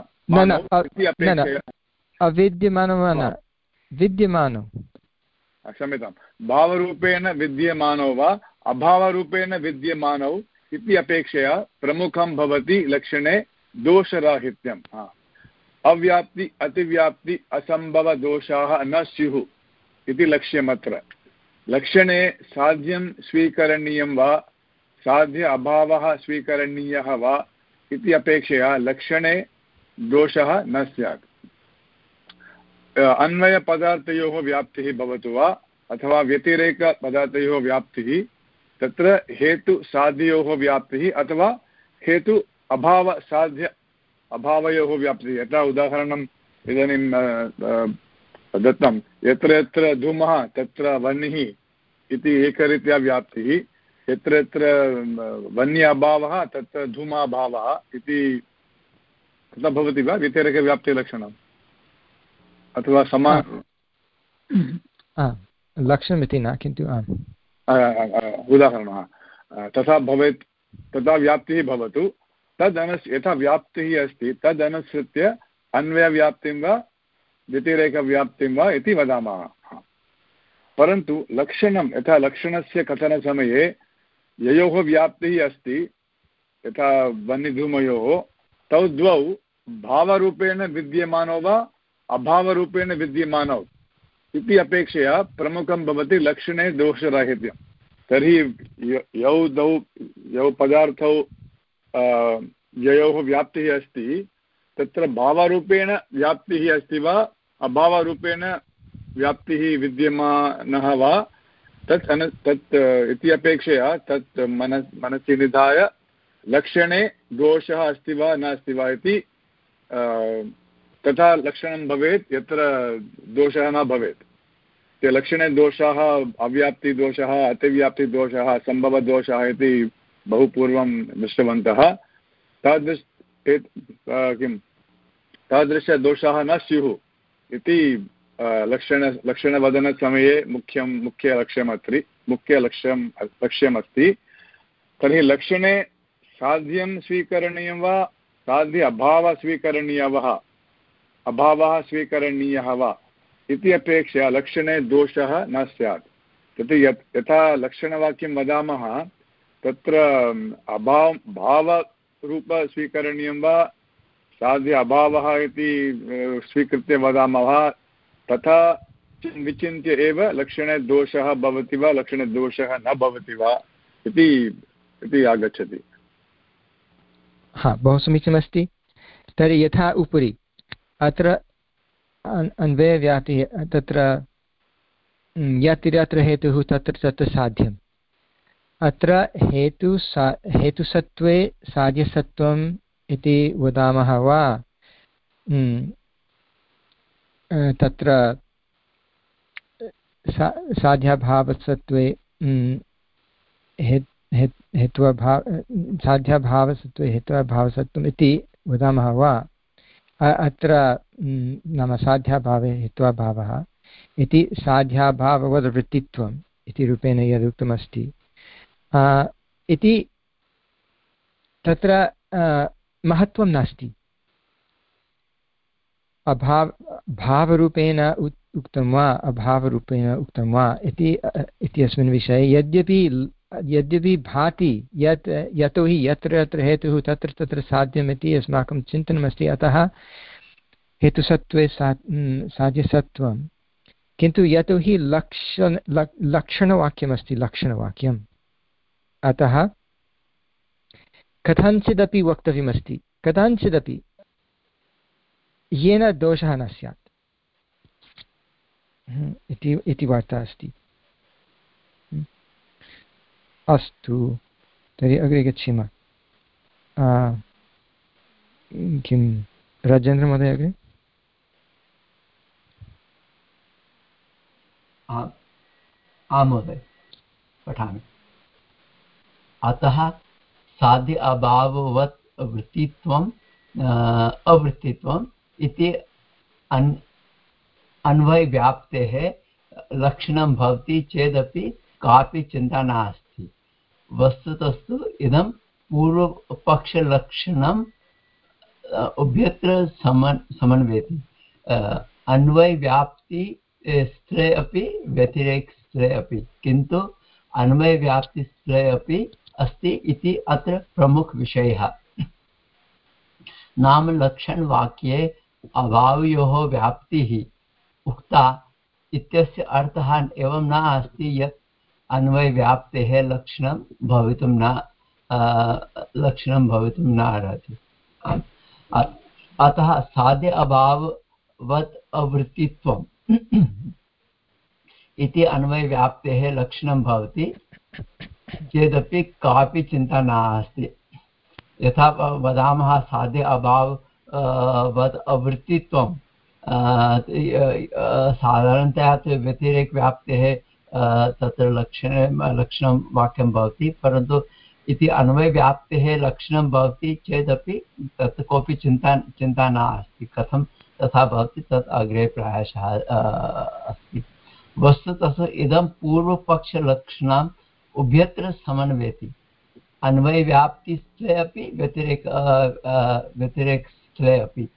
अविद्यमानो वा न विद्यमानो क्षम्यतां भावरूपेण विद्यमानो वा अभावरूपेण विद्यमानौ इति अपेक्षया प्रमुखं भवति लक्षणे दोषराहित्यम् अव्याप्ति अतिव्याप्ति असम्भवदोषाः न स्युः इति लक्ष्यमत्र लक्षणे साध्यं स्वीकरणीयं वा साध्य अभावः स्वीकरणीयः वा इति अपेक्षया लक्षणे दोषः न स्यात् अन्वयपदार्थयोः व्याप्तिः भवतु वा अथवा व्यतिरेकपदार्थयोः व्याप्तिः तत्र हेतुसाध्ययोः व्याप्तिः अथवा हेतु अभावसाध्य अभावयोः व्याप्तिः यथा उदाहरणम् इदानीं दत्तं यत्र यत्र धूमः तत्र वह्निः इति एकरीत्या व्याप्तिः यत्र यत्र वह्नि अभावः तत्र धूमाभावः इति तथा भवति वा व्यतिरेकव्याप्तिलक्षणम् अथवा समान लक्षणमिति न किन्तु उदाहरणः तथा भवेत् तथा व्याप्तिः भवतु तदनु यथा व्याप्तिः अस्ति तदनुसृत्य अन्वयव्याप्तिं वा व्यतिरेकव्याप्तिं वा इति वदामः। परन्तु लक्षणं यथा लक्षणस्य कथनसमये ययोः व्याप्तिः अस्ति यथा वह्निधूमयोः तौ द्वौ भावरूपेण विद्यमानौ वा अभावरूपेण विद्यमानौ इति अपेक्षया प्रमुखं भवति लक्षणे दोषराहित्यं। तर्हि यौ द्वौ यौ पदार्थौ ययोः व्याप्तिः अस्ति तत्र भावरूपेण व्याप्तिः अस्ति वा अभावरूपेण व्याप्तिः विद्यमानः वा तत् अन तत् इति अपेक्षया तत् मन मनसि निधाय लक्षणे दोषः अस्ति वा नास्ति वा इति तथा लक्षणं भवेत् यत्र दोषः न भवेत्। ते लक्षणे दोषाः अव्याप्तिदोषः अतिव्याप्तिदोषः सम्भवदोषः इति बहु पूर्वं दृष्टवन्तः। तादृश किं तादृशदोषाः न स्युः इति लक्षण लक्षणवदनसमये मुख्यं मुख्यलक्ष्यमस्ति मुख्यलक्ष्यं लक्ष्यमस्ति। तर्हि लक्षणे साध्यं स्वीकरणीयं वा साध्य अभावः स्वीकरणीयः वा अभावः स्वीकरणीयः वा इति अपेक्षया लक्षणे दोषः न स्यात्। तत् यत् यथा लक्षणवाक्यं वदामः तत्र अभाव भावरूप स्वीकरणीयं वा साध्य अभावः इति स्वीकृत्य वदामः तथा विचिन्त्य एव लक्षणे दोषः भवति वा लक्षणे दोषः न भवति वा इति इति आगच्छति। हा, बहु समीचीनमस्ति। तर्हि यथा उपरि अत्र अन्वयव्याप्तिः तत्र यत्र यत्र हेतुः तत्र तत्र साध्यम्। अत्र हेतु सा हेतुसत्त्वे साध्यसत्त्वम् इति वदामः वा तत्र सा साध्याभावसत्त्वे हेत्वाभाव साध्याभावसत्त्वे हेत्वाभावसत्त्वम् इति वदामः वा अत्र नाम साध्याभावे हेत्वाभावः इति साध्याभाववद्वृत्तित्वम् इति रूपेण यदुक्तमस्ति इति तत्र महत्त्वं नास्ति। अभाव भावरूपेण उक्तं वा अभावरूपेण उक्तं वा इति इत्यस्मिन् विषये यद्यपि यद्यपि भाति यत् यतोहि यत्र यत्र हेतुः तत्र तत्र साध्यम् इति अस्माकं चिन्तनमस्ति। अतः हेतुसत्त्वे सा साध्यसत्त्वं किन्तु यतोहि लक्षण लक्षणवाक्यमस्ति लक्षणवाक्यम् अतः कथञ्चिदपि वक्तव्यमस्ति कथञ्चिदपि येन दोषः न स्यात् इति इति वार्ता अस्ति। अस्तु, तर्हि अग्रे गच्छेम। किं राजेन्द्रमहोदय अग्रे? आं महोदय, पठामि। अतः साध्य अभाववत् वृत्तित्वम् अवृत्तित्वम् इति अन् अन्वयव्याप्तेः लक्षणं भवति चेदपि कापि चिन्ता नास्ति। वस्तुतस्तु इदं पूर्वपक्षलक्षणम् उभयत्र समन् समन्वयति। अन्वयव्याप्ति स्त्रे अपि व्यतिरेकस्त्रे अपि, किन्तु अन्वयव्याप्तिस्त्रे अपि अस्ति इति अत्र प्रमुखविषयः। नाम लक्षणवाक्ये अभावयोः व्याप्तिः उक्ता इत्यस्य अर्थः एवं न अस्ति यत् अन्वयव्याप्तेः लक्षणं भवितुं न लक्षणं भवितुं न अर्हति। अतः साध्य अभाववत् अवृत्तित्वम् इति अन्वयव्याप्तेः लक्षणं भवति चेदपि कापि चिन्ता नास्ति। यथा वदामः साध्य अभाववत् अवृत्तित्वं साधारणतया तु व्यतिरेकव्याप्तेः तत्र लक्षणे लक्षणं वाक्यं भवति, परन्तु इति अन्वयव्याप्तेः लक्षणं भवति चेदपि तत् कोऽपि चिन्ता चिन्ता नास्ति। कथं तथा भवति तत् अग्रे प्रायशः अस्ति। वस्तुतः इदं पूर्वपक्षलक्षणम् उभयत्र समन्वयति। अन्वयव्याप्तिस्थले अपि व्यतिरेक व्यतिरेकस्थले अपि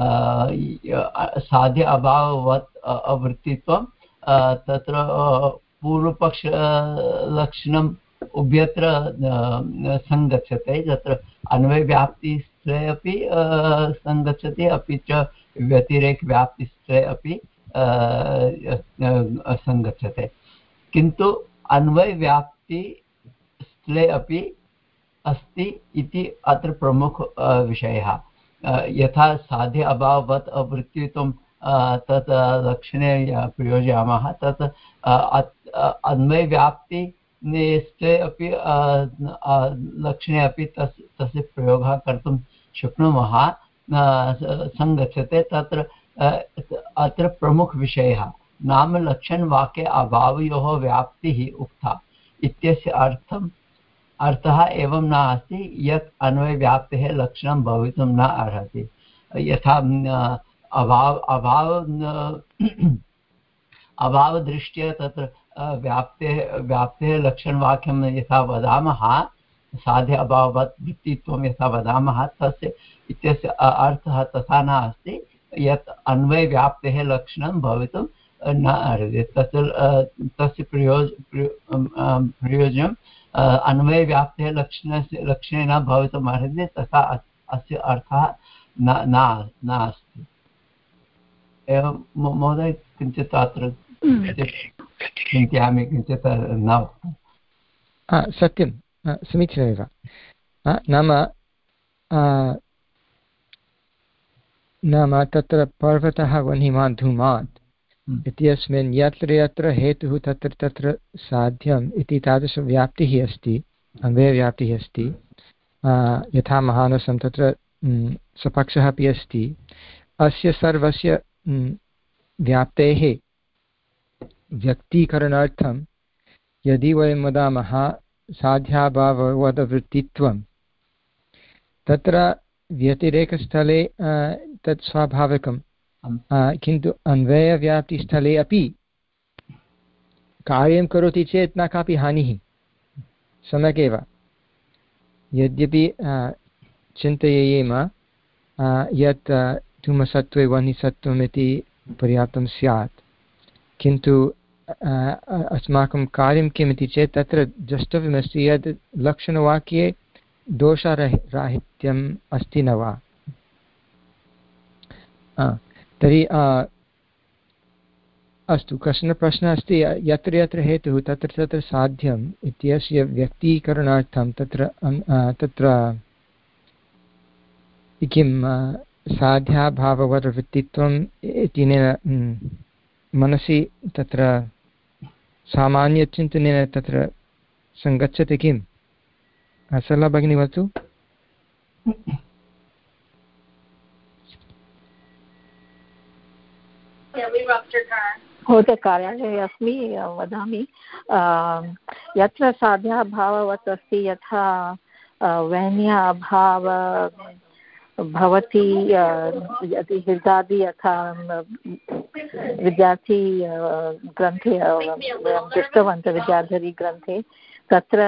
साध्य अभाववत् अवृत्तित्वं तत्र पूर्वपक्षलक्षणम् उभयत्र सङ्गच्छते। तत्र अन्वयव्याप्तिस्थले अपि सङ्गच्छति, अपि च व्यतिरेकव्याप्तिस्थले अपि सङ्गच्छते। किन्तु अन्वयव्याप्तिस्थले अपि अस्ति इति अत्र प्रमुख विषयः। यथा साध्य अभाववत् अवृत्तित्वं तत् लक्षणे प्रयोजयामः, तत् अन्वयव्याप्ति स्थे अपि लक्षणे अपि तस् तस्य प्रयोगः कर्तुं शक्नुमः, सङ्गच्छते। तत्र अत्र प्रमुखविषयः नाम लक्षणवाक्ये अभावयोः व्याप्तिः उक्ता इत्यस्य अर्थम् अर्थः एवं नास्ति यत् अन्वयव्याप्तेः लक्षणं भवितुं न अर्हति। यथा अभाव अभाव अभावदृष्ट्या तत्र व्याप्तेः व्याप्तेः लक्षणवाक्यं यथा वदामः, साध्य अभाववत् वृत्तित्वं यथा वदामः, तस्य इत्यस्य अर्थः तथा नास्ति यत् अन्वयव्याप्तेः लक्षणं भवितुं न अर्हति। तत्र तस्य प्रयोज प्रयोजनम् अन्वयव्याप्तेः लक्षणस्य लक्षणे न भवितुम् अर्हति, तथा अस्य अर्थः न नास्ति। एवं महोदय किञ्चित् अत्र चिन्तयामि, किञ्चित् न उक्तम्। सत्यं, समीचीनमेव। नाम नाम तत्र पर्वतः वह्निमान् धूमात् इत्यस्मिन् यत्र यत्र हेतुः तत्र तत्र साध्यम् इति तादृशव्याप्तिः अस्ति, अन्वयव्याप्तिः अस्ति। यथा महानसं तत्र सपक्षः अपि अस्ति। अस्य सर्वस्य व्याप्तेः व्यक्तीकरणार्थं यदि वयं वदामः साध्याभाववदवृत्तित्वं, तत्र व्यतिरेकस्थले तत् स्वाभाविकं, किन्तु अन्वयव्याप्तिस्थले अपि कार्यं करोति चेत् न कापि हानिः, सम्यक् एव। यद्यपि चिन्तयेम यत् धूमसत्त्वे वह्निसत्त्वम् इति पर्याप्तं स्यात्, किन्तु अस्माकं कार्यं किम् इति चेत् तत्र द्रष्टव्यमस्ति यत् लक्षणवाक्ये दोषराहित्यम् अस्ति न वा। तर्हि अस्तु, कश्चन प्रश्नः अस्ति, यत्र यत्र हेतुः तत्र तत्र साध्यम् इत्यस्य व्यक्तीकरणार्थं तत्र तत्र किं साध्याभाववद्वृत्तित्वम् इत्यनेन मनसि तत्र सामान्यचिन्तनेन तत्र सङ्गच्छति किम्? सरला भगिनी वदतु। कार्यालये अस्मि, वदामि। यत्र साध्याभाववत् अस्ति, यथा वह्न्याभाव भवति, यदि हृदादि यथा विद्यार्थी ग्रन्थे वयं दृष्टवन्तः, विद्याधरी ग्रन्थे, तत्र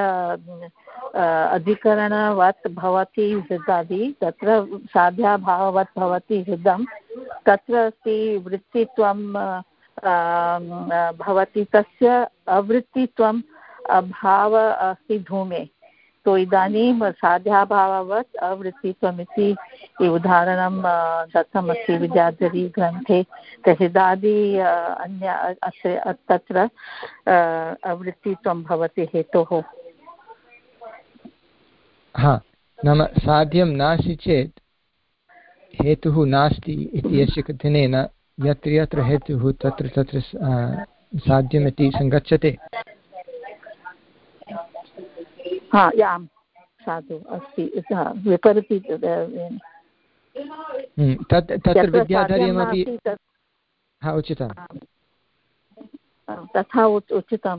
अधिकरणवत् भवति हृदादि, तत्र साध्याभाववत् भवति हृदं, तत्र अस्ति वृत्तित्वं भवति, तस्य अवृत्तित्वम् अभाव अस्ति धूमे। तो इदानीं साध्याभाववत् अवृत्तित्वमिति उदाहरणं दत्तमस्ति विद्याधरी ग्रन्थे। हृदादि अन्य अस्य तत्र अवृत्तित्वं भवति हेतोः। हा, नाम साध्यं नास्ति चेत् हेतुः नास्ति इति यस्य कथनेन यत्र यत्र हेतुः तत्र तत्र साध्यमिति सङ्गच्छते। हा, यां साधु अस्ति, विपरीति तत् तत्र विद्याधर्यमपि हा उचितं, तथा उचितं।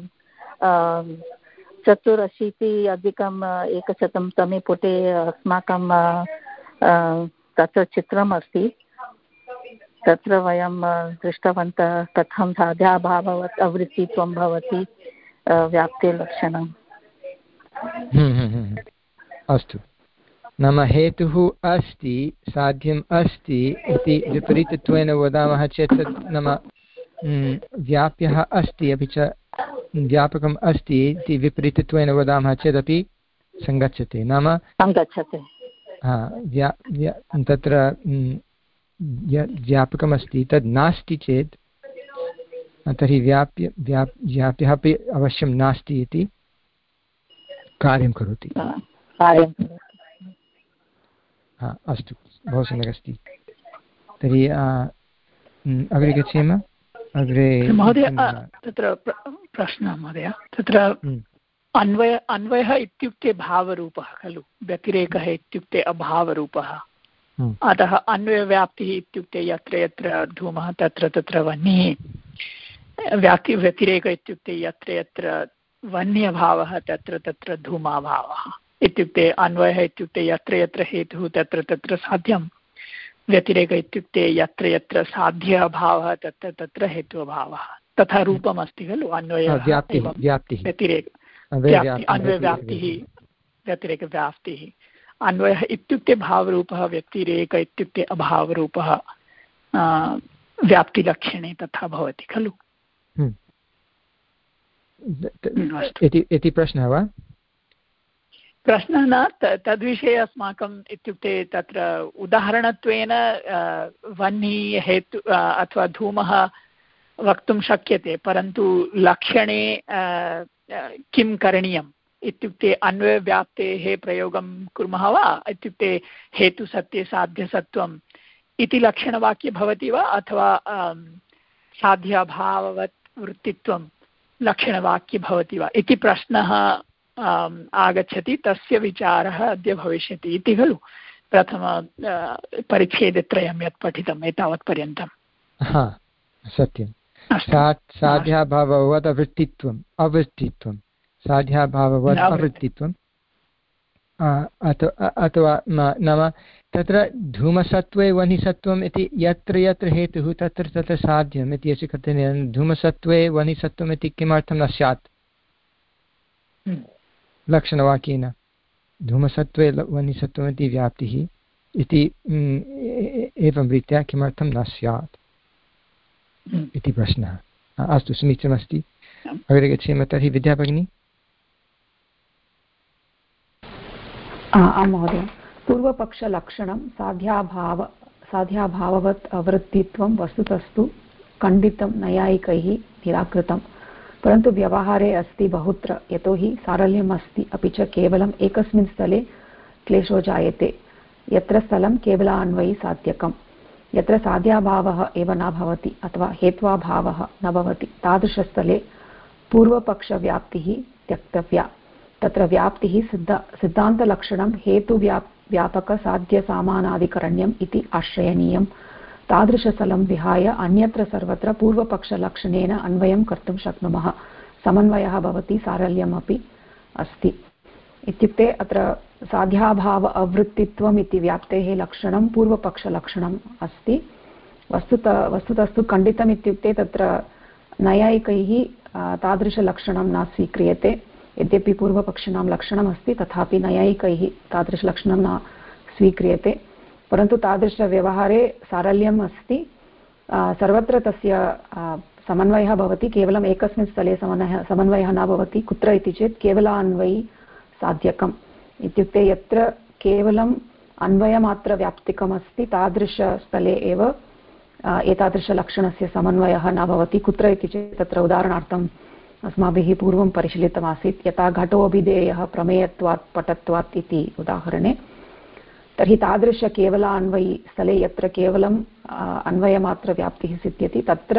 चतुरशीति अधिकम् एकशतं तमे पुटे अस्माकं तत्र चित्रम् अस्ति। तत्र वयं दृष्टवन्तः कथं साध्याभाववत् अवृत्तित्वं भवति व्याप्तिलक्षणम्। अस्तु, नाम हेतुः अस्ति साध्यम् अस्ति इति विपरीतत्वेन वदामः चेत् तत् नाम व्याप्यः अस्ति अपि च व्यापकम् अस्ति इति विपरीतत्वेन वदामः चेदपि सङ्गच्छते, नाम सङ्गच्छते। हा व्या तत्र व्यापकमस्ति तद् नास्ति चेत् तर्हि व्याप्य व्याप् व्याप्यः अपि अवश्यं नास्ति इति कार्यं करोति। हा अस्तु, बहु सम्यक् अस्ति। तर्हि अग्रे गच्छेम। अग्रे महोदय तत्र प्रश्नः महोदय, तत्र अन्वय अन्वयः इत्युक्ते भावरूपः खलु, व्यतिरेकः इत्युक्ते अभावरूपः। अतः अन्वयव्याप्तिः इत्युक्ते यत्र यत्र धूमः तत्र तत्र वह्निः, व्याप्ति व्यतिरेक इत्युक्ते यत्र यत्र वह्न्यभावः तत्र तत्र धूमाभावः इत्युक्ते अन्वयः इत्युक्ते यत्र यत्र हेतुः तत्र तत्र साध्यं, व्यतिरेक इत्युक्ते यत्र यत्र साध्य अभावः तत्र तत्र हेतुभावः। तथा रूपमस्ति खलु अन्वयः व्यतिरेक अन्वयव्याप्तिः व्यतिरेकव्याप्तिः। अन्वयः इत्युक्ते भावरूपः, व्यतिरेक इत्युक्ते अभावरूपः व्याप्तिलक्षणे तथा भवति खलु। इति प्रश्नः वा? प्रश्नः न, तद्विषये अस्माकम् इत्युक्ते तत्र उदाहरणत्वेन वह्निः हेतु अथवा धूमः वक्तुं शक्यते, परन्तु लक्षणे किं करणीयम् इत्युक्ते अन्वयव्याप्तेः प्रयोगं कुर्मः वा इत्युक्ते हेतुसत्यसाध्यसत्वम् इति लक्षणवाक्ये भवति वा, अथवा साध्याभाववत् वृत्तित्वं लक्षणवाक्ये भवति वा इति प्रश्नः आगच्छति। तस्य विचारः अद्य भविष्यति इति खलु प्रथम परिच्छेदत्रयं यत् पठितम् एतावत्पर्यन्तं। हा सत्यं, साध्याभाववत् अवृत्तित्वम् अवृत्तित्वं साध्याभाववत् अवृत्तित्वम् अथवा नाम तत्र धूमसत्त्वे वह्निसत्त्वम् इति यत्र यत्र हेतुः तत्र तत्र साध्यम् इति अस्य कथनेन धूमसत्त्वे वह्निसत्त्वम् इति किमर्थं न स्यात् लक्षणवाक्येन? धूमसत्त्वे वह्निसत्त्वम् इति व्याप्तिः इति एवं रीत्या किमर्थं न स्यात् इति प्रश्नः। अस्तु, समीचीनमस्ति। अग्रे गच्छेम। तर्हि विद्याभगिनी। आं महोदय, पूर्वपक्षलक्षणं साध्याभाव साध्याभाववत् अवृत्तित्वं वस्तुतस्तु खण्डितं नैयायिकैः निराकृतं, परन्तु व्यवहारे अस्ति बहुत्र, यतोहि सारल्यम् अस्ति, अपि च केवलम् एकस्मिन् स्थले क्लेशो जायते, यत्र स्थलं केवलान्वयी साध्यकम्, यत्र साध्याभावः एव न भवति अथवा हेत्वाभावः न भवति, तादृशस्थले पूर्वपक्षव्याप्तिः त्यक्तव्या। तत्र व्याप्तिः सिद्ध सिद्धान्तलक्षणं हेतुव्याप् व्यापकसाध्यसामानाधिकरण्यम् इति आश्रयणीयम्। तादृशस्थलं विहाय अन्यत्र सर्वत्र पूर्वपक्षलक्षणेन अन्वयं कर्तुं शक्नुमः। समन्वयः भवति, सारल्यमपि अस्ति। इत्युक्ते अत्र साध्याभाव अवृत्तित्वम् इति व्याप्तेः लक्षणं पूर्वपक्षलक्षणम् अस्ति। वस्तुत वस्तुतस्तु खण्डितम् इत्युक्ते तत्र नैयायिकैः तादृशलक्षणं न स्वीक्रियते। यद्यपि पूर्वपक्षिणां लक्षणमस्ति तथापि नैयायिकैः तादृशलक्षणं न स्वीक्रियते, परन्तु तादृशव्यवहारे सारल्यम् अस्ति। सर्वत्र तस्य समन्वयः भवति, केवलम् एकस्मिन् स्थले समन्वयः समन्वयः न भवति। कुत्र इति चेत् केवलान्वयी साध्यकम् इत्युक्ते यत्र केवलम् अन्वयमात्रव्याप्तिकमस्ति तादृशस्थले एव एतादृशलक्षणस्य समन्वयः न भवति। कुत्र इति चेत् तत्र उदाहरणार्थम् अस्माभिः पूर्वं परिशीलितमासीत्, यथा घटोऽभिधेयः प्रमेयत्वात् पटत्वात् इति उदाहरणे। तर्हि तादृशकेवलान्वयी स्थले यत्र केवलम् अन्वयमात्रव्याप्तिः सिद्ध्यति तत्र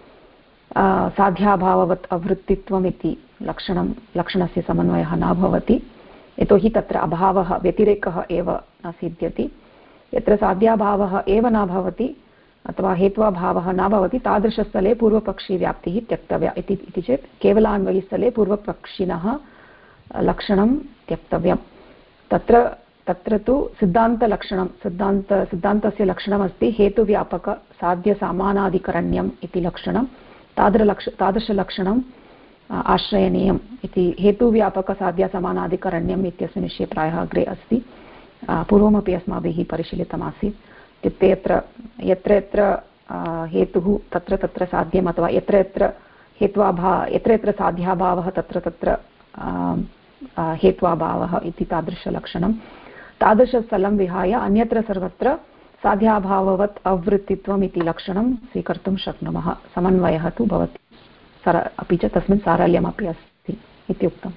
साध्याभाववत् अवृत्तित्वम् इति लक्षणं लक्षणस्य समन्वयः न भवति, यतोहि तत्र अभावः व्यतिरेकः एव न सिद्ध्यति। यत्र साध्याभावः एव न भवति अथवा हेत्वाभावः न भवति तादृशस्थले पूर्वपक्षीव्याप्तिः त्यक्तव्या इति इति चेत् केवलान्वयीस्थले पूर्वपक्षिणः लक्षणं त्यक्तव्यं। तत्र तत्र तु सिद्धान्तलक्षणं सिद्धान्त सिद्धान्तस्य लक्षणमस्ति हेतुव्यापकसाध्यसामानाधिकरण्यम् इति लक्षणं। तादृलक्ष तादृशलक्षणं आश्रयणीयम् इति हेतुव्यापकसाध्यसमानाधिकरण्यम् इत्यस्मिन् विषये प्रायः अग्रे अस्ति। पूर्वमपि अस्माभिः परिशीलितमासीत्। इत्युक्ते यत्र यत्र यत्र हेतुः तत्र तत्र साध्यम् अथवा यत्र यत्र हेत्वाभा यत्र यत्र साध्याभावः तत्र तत्र हेत्वाभावः इति तादृशलक्षणं। तादृशस्थलं विहाय अन्यत्र सर्वत्र साध्याभाववत् अवृत्तित्वम् इति लक्षणं स्वीकर्तुं शक्नुमः। समन्वयः तु भवति सर अपि च तस्मिन् सारल्यमपि अस्ति इत्युक्तम्।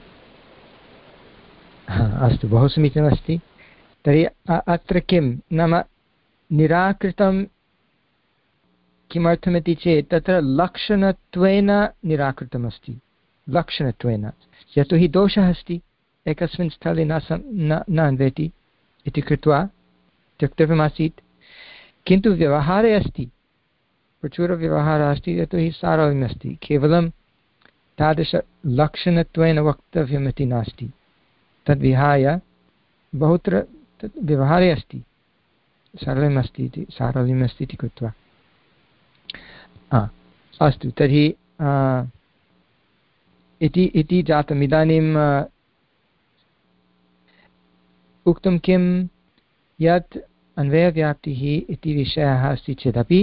अस्तु, बहु समीचीनमस्ति। तर्हि अत्र किं नाम निराकृतं किमर्थमिति चेत् तत्र लक्षणत्वेन निराकृतमस्ति। लक्षणत्वेन यतोहि दोषः अस्ति, एकस्मिन् स्थले न न अन्वेति इति कृत्वा त्यक्तव्यमासीत्। किन्तु व्यवहारे अस्ति, प्रचुरव्यवहारः अस्ति, यतोहि सारल्यमस्ति। केवलं तादृशलक्षणत्वेन वक्तव्यमिति नास्ति। तद्विहाय बहुत्र तत् व्यवहारे अस्ति, सरलमस्ति इति सारल्यमस्ति इति कृत्वा। अस्तु, तर्हि इति इति जातम्। इदानीम् उक्तं किं यत् अन्वयव्याप्तिः इति विषयः अस्ति चेदपि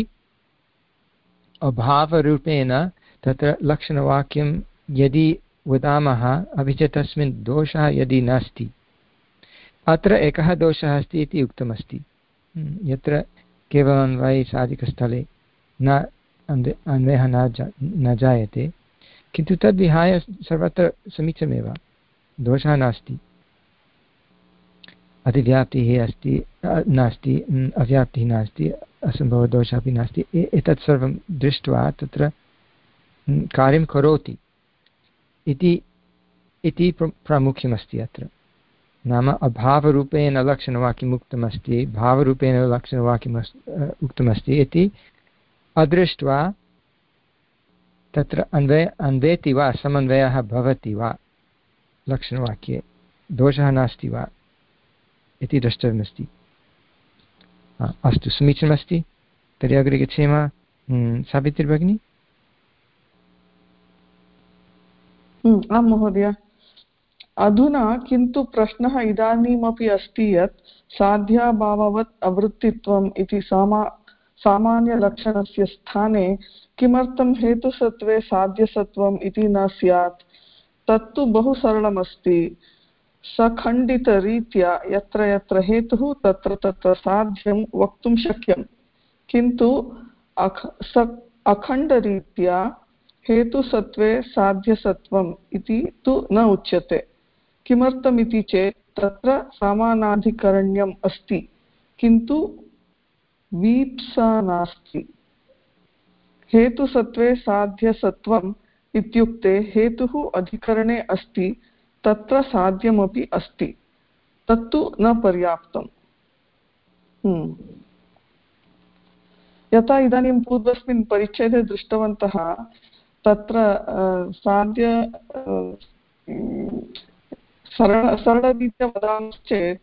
अभावरूपेण तत्र लक्षणवाक्यं यदि वदामः अपि च तस्मिन् दोषः यदि नास्ति, अत्र एकः दोषः अस्ति इति उक्तमस्ति। यत्र केवलम् अन्वयसाधिकस्थले न अन्वयः न जा न जायते, किन्तु तद्विहाय सर्वत्र समीचीनमेव, दोषः नास्ति। अतिव्याप्तिः अस्ति नास्ति, अव्याप्तिः नास्ति, असम्भवदोषः अपि नास्ति। एतत् सर्वं दृष्ट्वा तत्र कार्यं करोति इति इति प्रामुख्यमस्ति अत्र। नाम अभावरूपेण लक्षणवाक्यम् उक्तमस्ति, भावरूपेण लक्षणवाक्यम् उक्तमस्ति इति अदृष्ट्वा तत्र अन्वय अन्वेति वा समन्वयः भवति वा लक्षणवाक्ये, दोषः नास्ति वा इति द्रष्टव्यमस्ति। अस्तु, समीचीनमस्ति। तर्हि अग्रे गच्छेम। सावित्री भगिनी। आं महोदय। अधुना किन्तु प्रश्नः इदानीमपि अस्ति यत् साध्याभाववत् अवृत्तित्वम् इति सामा सामान्यलक्षणस्य स्थाने किमर्थं हेतुसत्त्वे साध्यसत्त्वम् इति न स्यात्? तत्तु बहु सरलमस्ति। सखण्डितरीत्या यत्र यत्र हेतुः तत्र तत्र साध्यं वक्तुं शक्यं, किन्तु अख अखण्डरीत्या हेतुसत्त्वे साध्यसत्त्वम् इति तु न उच्यते। किमर्थमिति चेत् तत्र समानाधिकरण्यम् अस्ति, किन्तु वीप्सा नास्ति। हेतुसत्त्वे साध्यसत्त्वम् इत्युक्ते हेतुः अधिकरणे अस्ति, तत्र साध्यमपि अस्ति, तत्तु न पर्याप्तम्। यथा इदानीं पूर्वस्मिन् परिच्छेदे दृष्टवन्तः, तत्र साध्य सरल सरलरीत्या वदामश्चेत्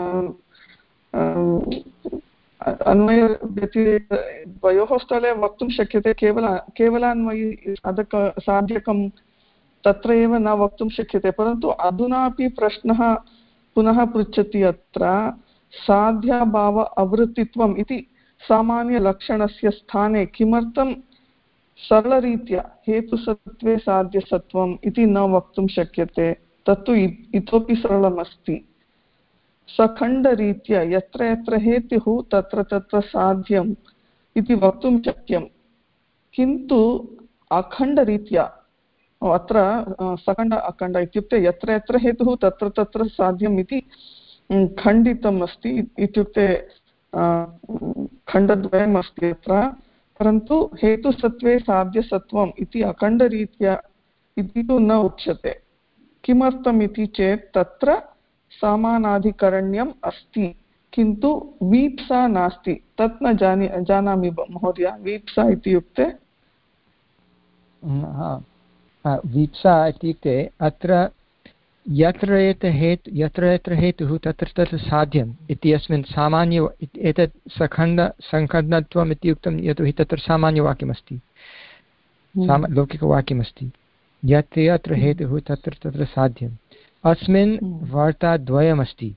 अन्वयव्यतिरेक द्वयोः स्थले वक्तुं शक्यते। केवल केवलान्वयी साधक साध्यकं तत्र एव न वक्तुं शक्यते। परन्तु अधुनापि प्रश्नः पुनः पृच्छति अत्र साध्याभाव अवृत्तित्वम् इति सामान्यलक्षणस्य स्थाने किमर्थं सरलरीत्या हेतुसत्त्वे साध्यसत्त्वम् इति न वक्तुं शक्यते? तत्तु इतोपि सरलमस्ति। सखण्डरीत्या यत्र यत्र हेतुः तत्र तत्र साध्यम् इति वक्तुं शक्यं, किन्तु अखण्डरीत्या अत्र सखण्ड अखण्ड इत्युक्ते यत्र यत्र हेतुः तत्र तत्र साध्यम् इति खण्डितम् अस्ति। इत्युक्ते खण्डद्वयम् अस्ति अत्र, परन्तु हेतुसत्त्वे साध्यसत्त्वम् इति अखण्डरीत्या इति तु न उच्यते। किमर्थम् इति चेत् तत्र समानाधिकरण्यम् अस्ति, किन्तु वीप्सा नास्ति। तत् न जानि जानामि महोदय, वीप्सा इत्युक्ते वीप्सा इत्युक्ते अत्र यत्र यत्र हेतु यत्र यत्र हेतुः तत्र तत्र साध्यम् इत्यस्मिन् सामान्य एतत् सखण्ड सङ्खण्डत्वम् इत्युक्तं, यतोहि तत्र सामान्यवाक्यमस्ति, लौकिकवाक्यमस्ति। यत्र यत्र हेतुः तत्र तत्र साध्यम् अस्मिन् वार्ताद्वयमस्ति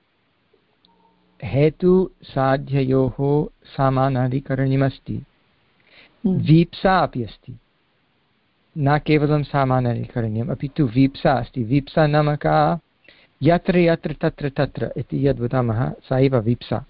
हेतुसाध्ययोः सामानाधिकरणीयमस्ति वीप्सा अपि अस्ति न केवलं सामानाधिकरणीयम् अपि तु वीप्सा अस्ति वीप्सा नाम का यत्र यत्र तत्र तत्र इति यद् वदामः सा एव वीप्सा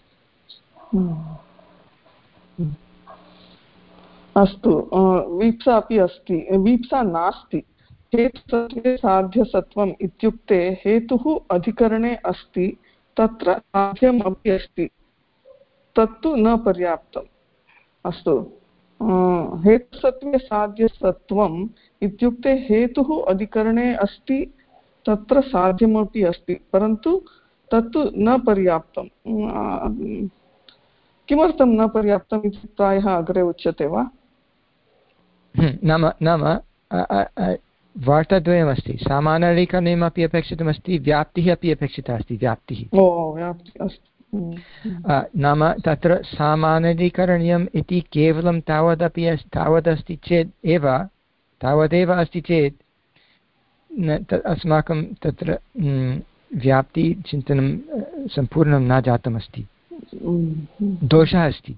अस्तु वीप्सा अपि अस्ति वीप्सा नास्ति हेतुसत्त्वे साध्यसत्वम् इत्युक्ते हेतुः अधिकरणे अस्ति तत्र साध्यम् अपि अस्ति तत्तु न पर्याप्तम् अस्तु हेतुसत्त्वे साध्यसत्वम् इत्युक्ते हेतुः अधिकरणे अस्ति तत्र साध्यमपि अस्ति परन्तु तत्तु न पर्याप्तं किमर्थं न पर्याप्तम् इति प्रायः अग्रे उच्यते वा नाम नाम वार्ताद्वयमस्ति सामानाधिकरणीयमपि अपेक्षितमस्ति व्याप्तिः अपि अपेक्षिता अस्ति व्याप्तिः नाम तत्र सामानाधिकरणीयम् इति केवलं तावदपि अस्ति तावदस्ति चेत् एव तावदेव अस्ति चेत् अस्माकं तत्र व्याप्तिचिन्तनं सम्पूर्णं न जातमस्ति दोषः अस्ति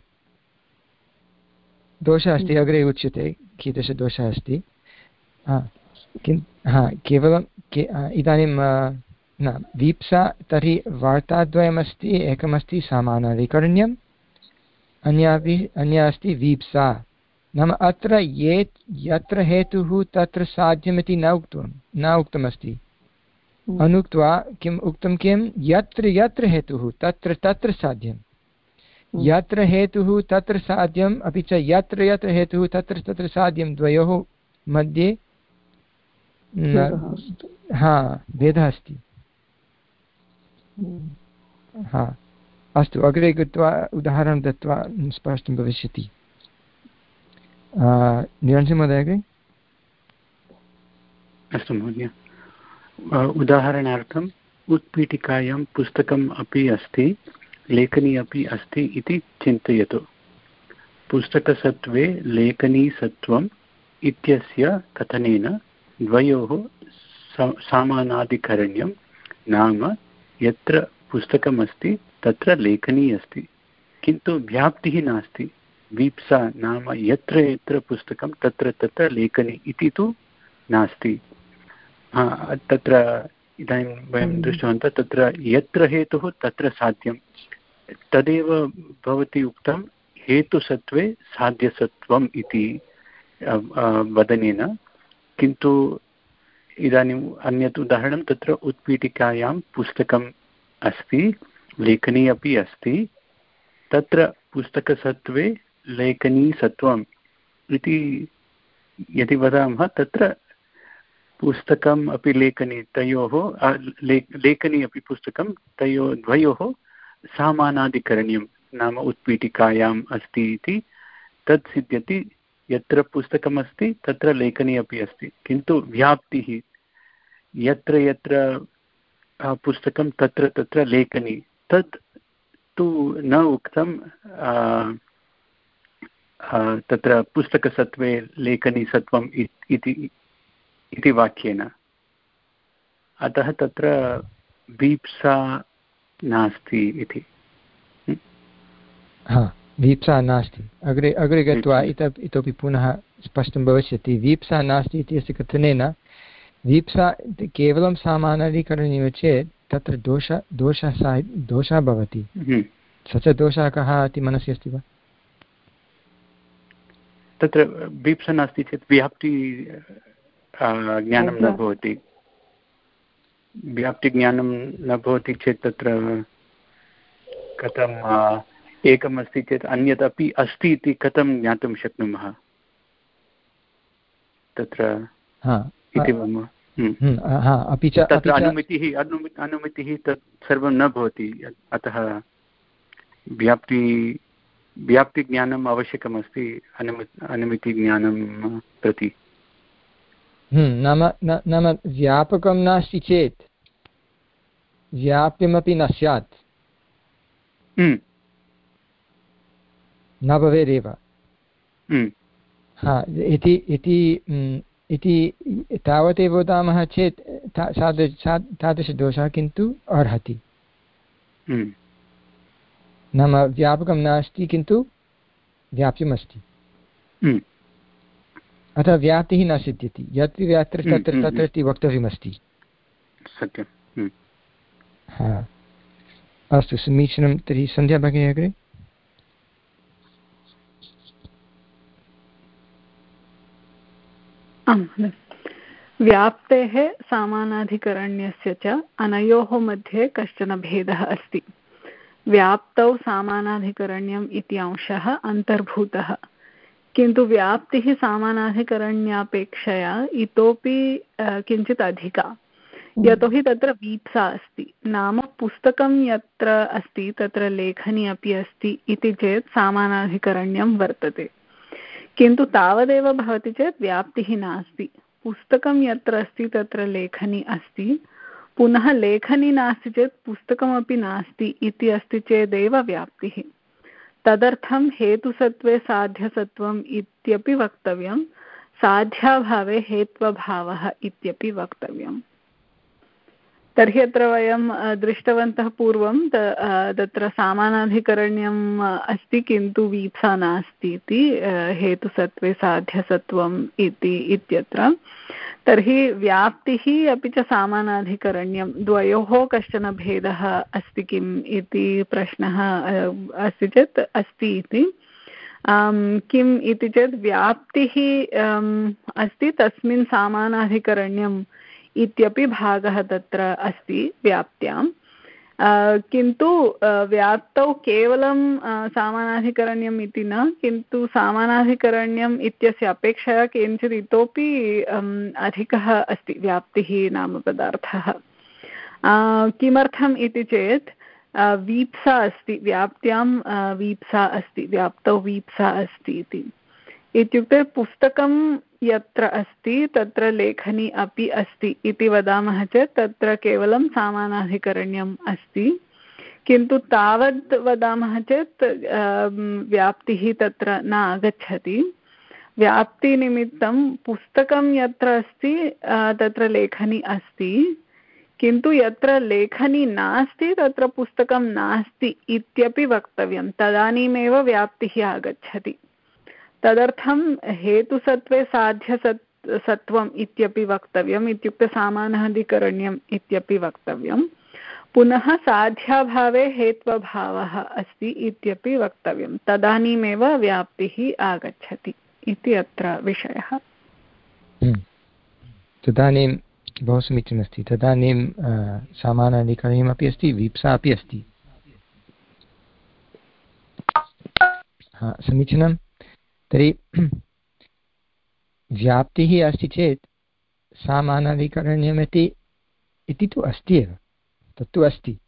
दोषः अस्ति अग्रे उच्यते कीदृशदोषः अस्ति किं हा केवलं इदानीं न वीप्सा तर्हि वार्ताद्वयमस्ति एकमस्ति सामानाधिकरण्यम् अन्यापि अन्या अस्ति वीप्सा नाम अत्र ये यत्र हेतुः तत्र साध्यमिति न उक्तं न उक्तमस्ति अनुक्त्वा किम् उक्तं किं यत्र यत्र हेतुः तत्र तत्र साध्यं यत्र हेतुः तत्र साध्यम् अपि च यत्र यत्र हेतुः तत्र तत्र साध्यं द्वयोः मध्ये हा भेदः अस्ति हा अस्तु अग्रे गत्वा उदाहरणं दत्वा स्पष्टं भविष्यति निरञ्जन महोदय अग्रे अस्तु महोदय उदाहरणार्थम् उत्पीठिकायां पुस्तकम् अपि अस्ति लेखनी अपि अस्ति इति चिन्तयतु पुस्तकसत्त्वे लेखनीसत्त्वम् इत्यस्य कथनेन द्वयोः सामानाधिकरण्यं नाम यत्र पुस्तकमस्ति तत्र लेखनी अस्ति किन्तु व्याप्तिः नास्ति वीप्सा नाम यत्र यत्र पुस्तकं तत्र तत्र लेखनी इति तु नास्ति तत्र इदानीं वयं दृष्टवन्तः तत्र यत्र हेतुः तत्र साध्यं तदेव भवती उक्तं हेतुसत्त्वे साध्यसत्वम् इति वदनेन किन्तु इदानीम् अन्यत् उदाहरणं तत्र उत्पीठिकायां पुस्तकम् अस्ति लेखनी अपि अस्ति तत्र पुस्तकसत्त्वे लेखनीसत्वम् इति यदि वदामः तत्र पुस्तकम् अपि लेखनी तयोः ले लेखनी अपि पुस्तकं तयोः द्वयोः सामानाधिकरण्यं नाम उत्पीठिकायाम् अस्ति इति तत् सिद्ध्यति यत्र पुस्तकमस्ति तत्र लेखनी अपि अस्ति किन्तु व्याप्तिः यत्र यत्र पुस्तकं तत्र तत्र लेखनी तत् तु न उक्तं तत्र पुस्तकसत्त्वे लेखनीसत्वम् इति इति वाक्येन अतः तत्र वीप्सा नास्ति इति हा वीप्सा नास्ति अग्रे अग्रे गत्वा इत इतोपि पुनः स्पष्टं भविष्यति वीप्सा नास्ति इत्यस्य कथनेन वीप्सा केवलं सामानाधिकरणीयं चेत् तत्र दोष दोषः सा दोषः भवति स च दोषः कः इति मनसि अस्ति वा तत्र वीप्सा नास्ति चेत् व्याप्ति ज्ञानं न भवति व्याप्तिज्ञानं न भवति चेत् तत्र कथम् एकमस्ति चेत् अन्यत् अपि अस्ति इति कथं ज्ञातुं शक्नुमः तत्र इति अपि च तत्र अनुमितिः अनुमितिः तत् सर्वं न भवति अतः व्याप्ति व्याप्तिज्ञानम् आवश्यकमस्ति अनुमि अनुमितिज्ञानं प्रति नाम नाम व्यापकं नास्ति चेत् व्याप्यमपि न स्यात् न भवेदेव हा इति इति इति तावदेव वदामः चेत् तादृशदोषः किन्तु अर्हति। नाम व्यापकं नास्ति किन्तु व्याप्यमस्ति, अतः व्याप्तिः न सिद्ध्यति। यत्र यत्र तत्र तत्र इति वक्तव्यमस्ति। सत्यं। हा, अस्तु, समीचीनं। तर्हि सन्ध्या भगिनी अग्रे। व्याप्तेः सामानाधिकरण्यस्य च अनयोः मध्ये कश्चन भेदः अस्ति। व्याप्तौ सामानाधिकरण्यम् इति अंशः अन्तर्भूतः, किन्तु व्याप्तिः सामानाधिकरण्यापेक्षया इतोपि किञ्चित् अधिका, यतोहि तत्र वीप्सा अस्ति। नाम पुस्तकं यत्र अस्ति तत्र लेखनी अपि अस्ति इति चेत् सामानाधिकरण्यं वर्तते, किन्तु तावदेव भवति चेत् व्याप्तिः नास्ति। पुस्तकं यत्र अस्ति तत्र लेखनी अस्ति, पुनः लेखनी नास्ति चेत् पुस्तकमपि नास्ति इति अस्ति चेदेव व्याप्तिः। तदर्थं हेतुसत्त्वे साध्यसत्त्वम् इत्यपि वक्तव्यं, साध्याभावे हेत्वभावः इत्यपि वक्तव्यम्। तर्हि अत्र वयं दृष्टवन्तः पूर्वं तत्र सामानाधिकरण्यम् अस्ति किन्तु वीप्सा नास्ति इति हेतुसत्त्वे साध्यसत्त्वम् इति इत्यत्र। तर्हि व्याप्तिः अपि च सामानाधिकरण्यं द्वयोः कश्चन भेदः अस्ति किम् इति प्रश्नः अस्ति चेत् अस्ति इति। किम् इति चेत् व्याप्तिः अस्ति, तस्मिन् सामानाधिकरण्यम् इत्यपि भागः तत्र अस्ति व्याप्त्यां, किन्तु व्याप्तौ केवलं सामानाधिकरण्यम् इति न, किन्तु सामानाधिकरण्यम् इत्यस्य अपेक्षया किञ्चित् इतोपि अधिकः अस्ति व्याप्तिः नाम पदार्थः। किमर्थम् इति चेत् वीप्सा अस्ति, व्याप्त्यां वीप्सा अस्ति, व्याप्तौ वीप्सा अस्ति इति। इत्युक्ते पुस्तकं यत्र अस्ति तत्र लेखनी अपि अस्ति इति वदामः चेत् तत्र केवलं सामानाधिकरण्यम् अस्ति, किन्तु तावद् वदामः चेत् व्याप्तिः तत्र न आगच्छति। व्याप्तिनिमित्तं पुस्तकं यत्र अस्ति तत्र लेखनी अस्ति, किन्तु यत्र लेखनी नास्ति तत्र पुस्तकं नास्ति इत्यपि वक्तव्यं, तदानीमेव व्याप्तिः आगच्छति। तदर्थं हेतुसत्त्वे साध्यसत् सत्त्वम् इत्यपि वक्तव्यम्, इत्युक्ते सामानाधिकरण्यम् इत्यपि वक्तव्यं। पुनः साध्याभावे हेत्वभावः अस्ति इत्यपि वक्तव्यं, तदानीमेव व्याप्तिः आगच्छति इति अत्र विषयः। तदानीं बहु समीचीनमस्ति। तदानीं सामानाधिकरण्यमपि अस्ति, वीप्सा अपि अस्ति। हा, समीचीनं। तर्हि व्याप्तिः अस्ति चेत् सामानाधिकरण्यमिति इति तु अस्ति एव, तत्तु अस्ति।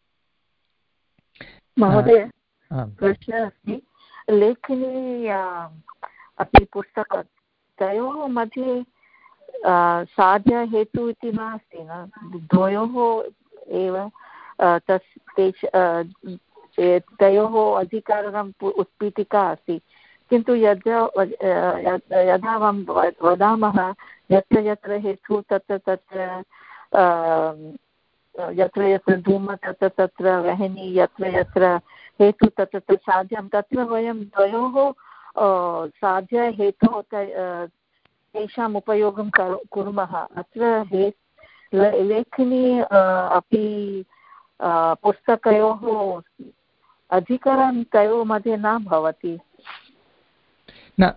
महोदय, प्रश्नः अस्ति, लेखनी अपि पुस्तकं तयोः मध्ये साध्यहेतुः इति नास्ति न, द्वयोः एव तस् तयोः अधिकरणम् उत्पीठिका अस्ति, किन्तु यदा यदा वयं वदामः यत्र यत्र हेतुः तत्र तत्र यत्र यत्र धूमः तत्र तत्र वहनी, यत्र यत्र हेतुः तत्र तत्र साध्यं, तत्र वयं द्वयोः साध्यहेतोः तेषाम् उपयोगं कुर्मः। अत्र हे लेखनी अपि पुस्तकयोः अधिकरणं तयोः मध्ये न भवति न।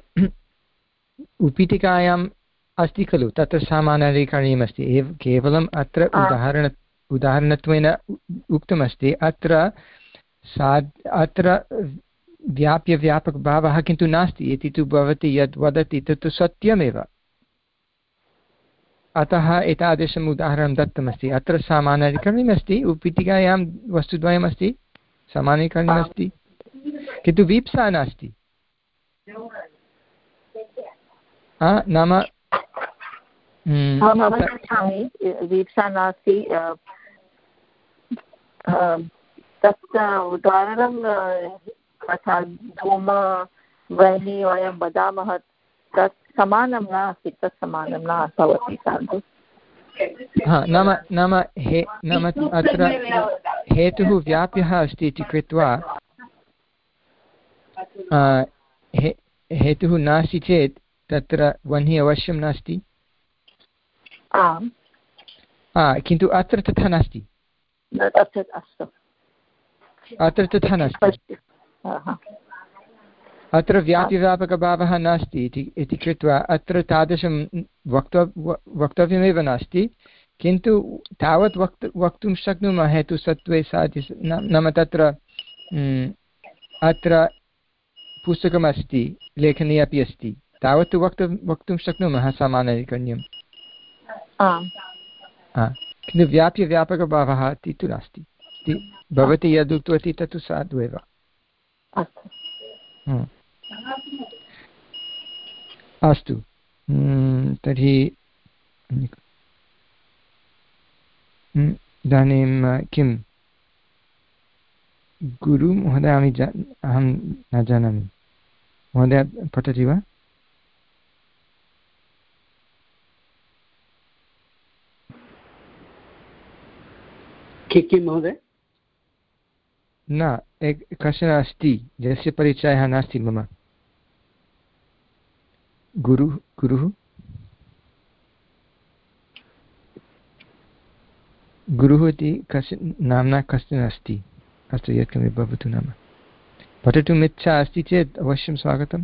उपीठिकायाम् अस्ति खलु, तत्र सामानाधिकरणीयमस्ति एव, केवलम् अत्र उदाहरण उदाहरणत्वेन उक्तमस्ति अत्र सा अत्र व्याप्यव्यापकभावः किन्तु नास्ति इति तु भवती यद् वदति तत्तु सत्यमेव। अतः एतादृशम् उदाहरणं दत्तमस्ति। अत्र सामानाधिकरणीयमस्ति, उपीठिकायां वस्तुद्वयमस्ति, सामानाधिकरणीयमस्ति, किन्तु वीप्सा नास्ति। नाम वीप्सा नास्ति, तत् उदाहरणं तथा धूम वह्नि वयं वदामः, तत् समानं नास्ति, तत् समानं न भवति साधु। हा नाम नाम हे नाम अत्र हेतुः व्याप्यः अस्ति इति कृत्वा हे हेतुः नास्ति चेत् तत्र वह्नि अवश्यं नास्ति। आम्, किन्तु अत्र तथा नास्ति, अस्तु, अत्र तथा नास्ति। अत्र व्याप्यव्यापकभावः नास्ति इति कृत्वा अत्र तादृशं वक्तव् वक्तव्यमेव नास्ति। किन्तु तावत् वक्त वक्तुं शक्नुमः हेतुसत्त्वे साधि नाम तत्र अत्र पुस्तकमस्ति, लेखनी अपि अस्ति, तावत् वक्त वक्तुं शक्नुमः सामान्यकर्ण्यं। किन्तु व्याप्यव्यापकभावः इति तु नास्ति। भवती यद् उक्तवती तत्तु साधु एव। अस्तु, तर्हि इदानीं किं गुरु महोदय अहं जा अहं न जानामि, महोदय पठति वा? किं महोदय? न, एक कश्चन अस्ति यस्य परिचयः नास्ति मम। गुरुः गुरुः गुरुः इति कश्चन नाम्ना कश्चन अस्ति। अस्तु, यत्किमपि भवतु, नाम पठितुम् इच्छा अस्ति चेत् अवश्यं स्वागतम्।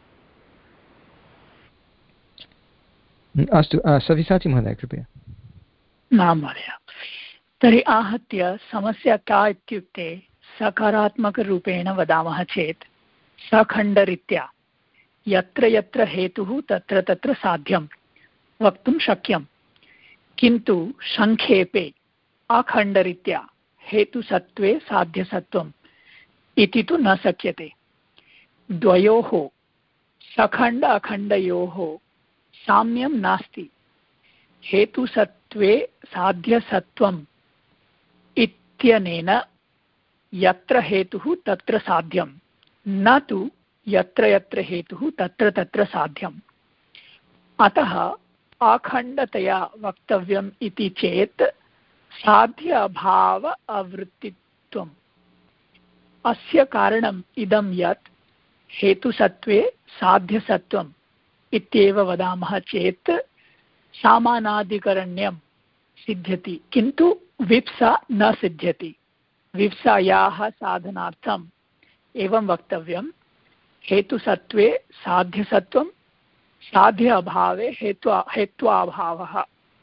अस्तु, सविसाचि महोदय कृपया। न महोदय, तर्हि आहत्य समस्या का इत्युक्ते सकारात्मकरूपेण वदामः चेत् सखण्डरीत्या यत्र यत्र हेतुः तत्र तत्र साध्यं वक्तुं शक्यं, किन्तु संक्षेपे अखण्डरीत्या हेतुसत्त्वे साध्यसत्त्वम् इति तु न शक्यते। द्वयोः सखण्ड अखण्डयोः साम्यं नास्ति। हेतुसत्त्वे साध्यसत्त्वम् इत्यनेन यत्र हेतुः तत्र साध्यं, न तु यत्र यत्र हेतुः तत्र तत्र साध्यम्। अतः अखण्डतया वक्तव्यम् इति चेत् साध्य अभाव आवृत्तित्वम्। अस्य कारणम् इदं यत् हेतुसत्त्वे साध्यसत्त्वम् इत्येव वदामः चेत् सामानाधिकरण्यं सिद्ध्यति, किन्तु विप्सा न सिद्ध्यति। विप्सायाः साधनार्थम् एवं वक्तव्यं, हेतुसत्त्वे साध्यसत्त्वं, साध्य अभावे हेतु हेत्वाभावः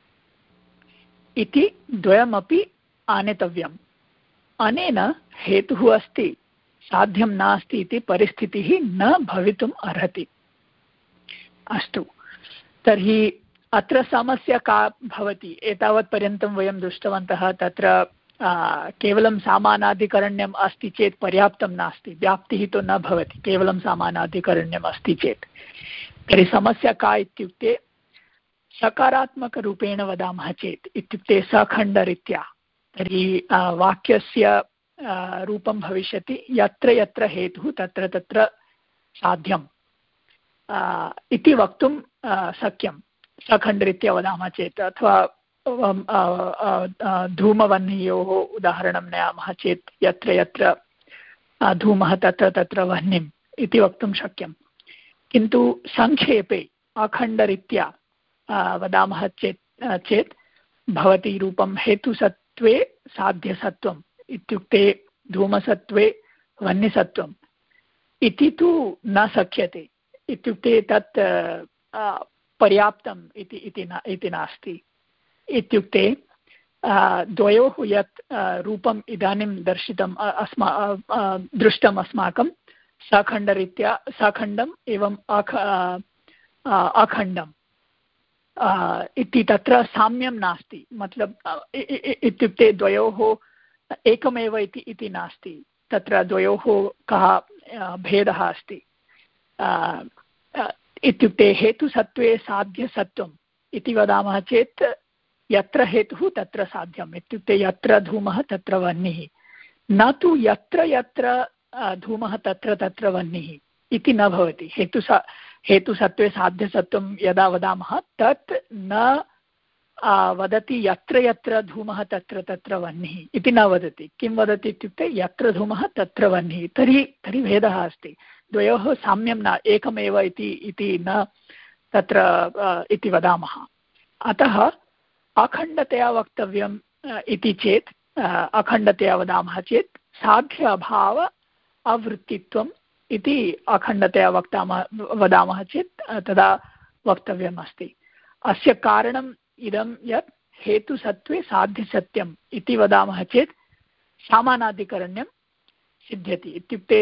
इति द्वयमपि आनेतव्यम्। अनेन हेतुः अस्ति साध्यं नास्ति इति परिस्थितिः न भवितुम् अर्हति। अस्तु, तर्हि अत्र समस्या का भवति? एतावत्पर्यन्तं वयं दृष्टवन्तः, तत्र केवलं समानाधिकरण्यम् अस्ति चेत् पर्याप्तं नास्ति, व्याप्तिः तु न भवति केवलं समानाधिकरण्यम् अस्ति चेत्। तर्हि समस्या का इत्युक्ते सकारात्मकरूपेण वदामः चेत्, इत्युक्ते सखण्डरीत्या, तर्हि वाक्यस्य रूपं भविष्यति यत्र यत्र हेतुः तत्र तत्र साध्यम् इति वक्तुं शक्यं सखण्डरीत्या वदामः चेत्। अथवा धूमवह्नियोः उदाहरणं नयामः चेत् यत्र यत्र धूमः तत्र तत्र वह्निम् इति वक्तुं शक्यं। किन्तु संक्षेपे अखण्डरीत्या वदामः चेत् चेत् भवति रूपं हेतुसत्त्वे साध्यसत्त्वम् इत्युक्ते धूमसत्त्वे वह्निसत्त्वम् इति तु न शक्यते। इत्युक्ते तत् पर्याप्तम् इति इति नास्ति। इत्युक्ते द्वयोः यत् रूपम् इदानीं दर्शितम् अस्मा दृष्टम् अस्माकं सखण्डरीत्या सखण्डम् एवम् अख अखण्डम् इति तत्र साम्यं नास्ति। मतलब इत्युक्ते द्वयोः एकमेव इति इति नास्ति, तत्र द्वयोः कः भेदः अस्ति। इत्युक्ते हेतुसत्त्वे साध्यसत्त्वम् इति वदामः चेत् यत्र हेतुः तत्र साध्यम्, इत्युक्ते यत्र धूमः तत्र वह्निः, न तु यत्र यत्र धूमः तत्र तत्र वह्निः इति न भवति। हेतु हेतुसत्त्वे साध्यसत्त्वं यदा वदामः तत् न वदति यत्र यत्र धूमः तत्र तत्र वह्निः इति न वदति। किं वदति इत्युक्ते यत्र धूमः तत्र वह्निः। तर्हि तर्हि भेदः अस्ति, द्वयोः साम्यं न, एकमेव इति इति न तत्र इति वदामः। अतः अखण्डतया वक्तव्यम् इति चेत्, अखण्डतया वदामः चेत् साध्य अभाव अवृत्तित्वम् इति अखण्डतया वक्तामः वदामः चेत् तदा वक्तव्यम् अस्ति। अस्य कारणम् इदं यत् हेतुसत्त्वे साध्यसत्यम् इति वदामः चेत् सामानाधिकरण्यं सिद्ध्यति। इत्युक्ते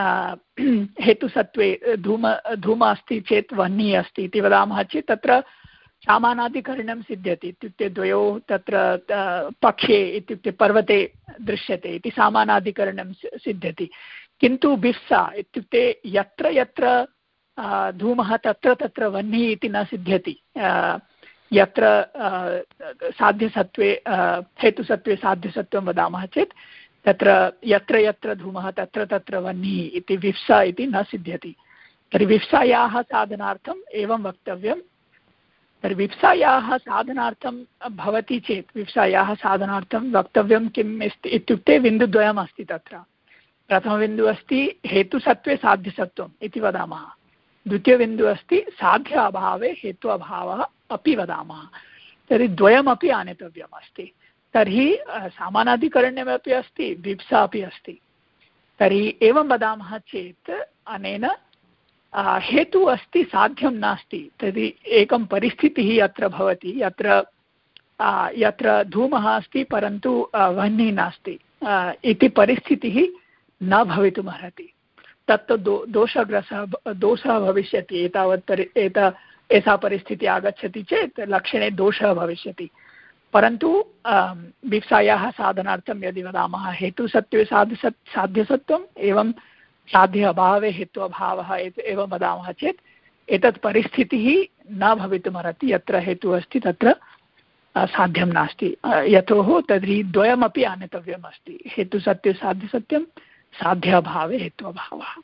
हेतुसत्त्वे धूम धूम अस्ति चेत् वह्निः अस्ति इति वदामः चेत् तत्र सामानाधिकरणं सिद्ध्यति। इत्युक्ते द्वयोः तत्र पक्षे इत्युक्ते पर्वते दृश्यते इति सामानाधिकरणं सिद्ध्यति। किन्तु बिप्सा इत्युक्ते यत्र यत्र धूमः तत्र तत्र वह्निः इति न सिद्ध्यति। यत्र साध्यसत्त्वे हेतुसत्त्वे साध्यसत्त्वं वदामः चेत् तत्र यत्र यत्र धूमः तत्र तत्र वह्निः इति विप्सा इति न सिद्ध्यति। तर्हि विप्सायाः साधनार्थम् एवं वक्तव्यं। तर्हि विप्सायाः साधनार्थं भवति चेत् विप्सायाः साधनार्थं वक्तव्यं किम् इत्युक्ते बिन्दुद्वयम् अस्ति तत्र। प्रथमबिन्दुः अस्ति हेतुसत्त्वे साध्यसत्त्वम् इति वदामः, द्वितीयबिन्दुः अस्ति साध्य अभावे हेतु अभावः अपि वदामः। तर्हि द्वयमपि आनेतव्यम् अस्ति। तर्हि सामानाधिकरण्यमपि अस्ति, विप्सा अपि अस्ति। तर्हि एवं वदामः चेत् अनेन हेतुः अस्ति साध्यं नास्ति। तर्हि एकं परिस्थितिः अत्र भवति यत्र यत्र धूमः अस्ति परन्तु वह्निः नास्ति इति परिस्थितिः न भवितुमर्हति। तत्तु दो दोषग्रस्तः दोषः भविष्यति। एतावत् परि एता एषा परिस्थितिः आगच्छति चेत् लक्षणे दोषः भविष्यति। परन्तु विप्सायाः साधनार्थं यदि वदामः हेतुसत्त्वे साध्यसत् साध्यसत्त्वम् एवं साध्य अभावे हेतु अभावः एवं वदामः चेत् एतत् परिस्थितिः न भवितुमर्हति। यत्र हेतुः अस्ति तत्र साध्यं नास्ति। यतोः तर्हि द्वयमपि आनेतव्यम् अस्ति, हेतुसत्त्वे साध्यसत्यं साध्य अभावे हेतु अभावः।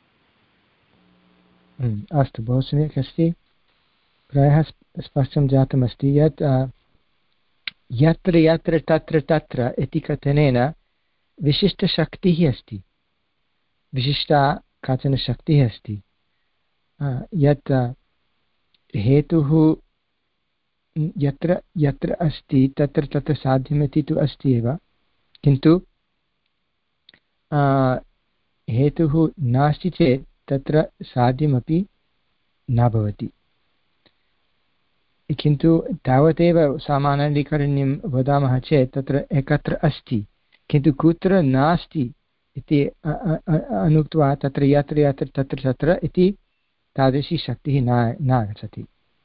अस्तु, बहु सम्यक् अस्ति। प्रायः स्पष्टं जातमस्ति यत् यत्र यत्र तत्र तत्र इति कथनेन विशिष्टशक्तिः अस्ति, विशिष्टा काचन शक्तिः अस्ति। यत् हेतुः यत्र यत्र अस्ति तत्र तत्र साध्यमिति तु अस्ति एव, किन्तु हेतुः नास्ति चेत् तत्र साध्यमपि न भवति। किन्तु तावदेव सामानाधिकरण्यं वदामः चेत् तत्र एकत्र अस्ति किन्तु कुत्र नास्ति इति अनुक्त्वा तत्र यत्र यत्र तत्र तत्र इति तादृशी शक्तिः न न आगच्छति।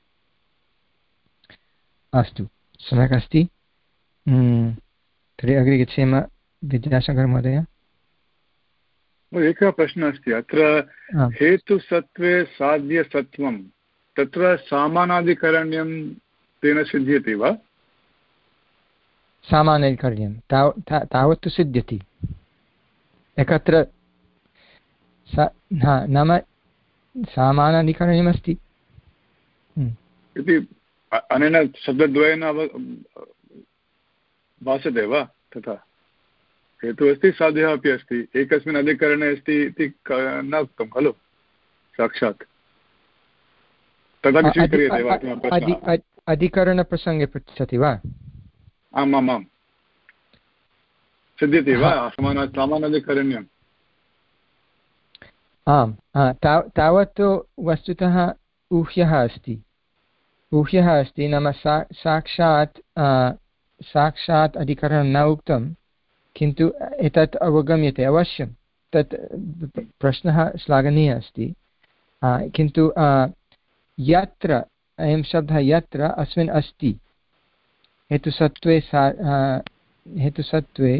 अस्तु, सम्यक् अस्ति। तर्हि अग्रे गच्छेम। विद्याशङ्करमहोदय, एकः प्रश्नः अस्ति अत्र। हेतुसत्त्वे साध्यसत्त्वं तत्र सामानाधिकरण्यं तेन सिद्ध्यति वा? सामानाधिकरण्यं ताव तावत् सिद्ध्यति। एकत्र नाम सामानाधिकरण्यमस्ति इति अनेन शब्दद्वयेन भासते वा? तथा हेतुः अस्ति, साध्यः अपि अस्ति, एकस्मिन् अधिकरणे अस्ति इति न उक्तं खलु साक्षात्। तदपि स्वीक्रियते वा? अधिकरणप्रसङ्गे पृच्छति वा? आम् आम् आम्, सिद्ध्यति वा समान सामानाधिकरण्यम्? आम्, तावत् वस्तुतः ऊह्यः अस्ति ऊह्यः अस्ति नाम सा साक्षात् साक्षात् अधिकरणं न उक्तं, किन्तु एतत् अवगम्यते अवश्यं। तत् प्रश्नः श्लाघनीयः अस्ति। किन्तु यत्र अयं शब्दः यत्र अस्मिन् अस्ति हेतुसत्त्वे सा हेतुसत्त्वे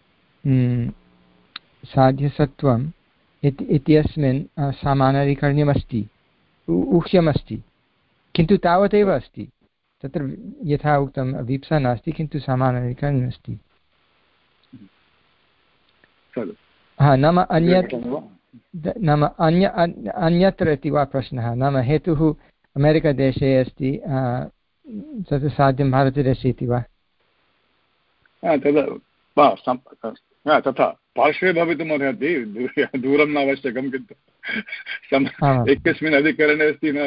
साध्यसत्त्वम् इत्यस्मिन् सामानाधिकरण्यमस्ति, ऊह्यमस्ति, किन्तु तावदेव अस्ति। तत्र यथा उक्तं वीप्सा नास्ति किन्तु सामानाधिकरण्यमस्ति। हा, नाम अन्यत् नाम अन्य अन्यत्र इति वा प्रश्नः? नाम हेतुः अमेरिकादेशे अस्ति, तत् साध्यं भारतदेशे इति वा? तदा तथा पार्श्वे भवितुम् अर्हति, दूरं न आवश्यकं, किन्तु एकस्मिन् अधिकरणे अस्ति न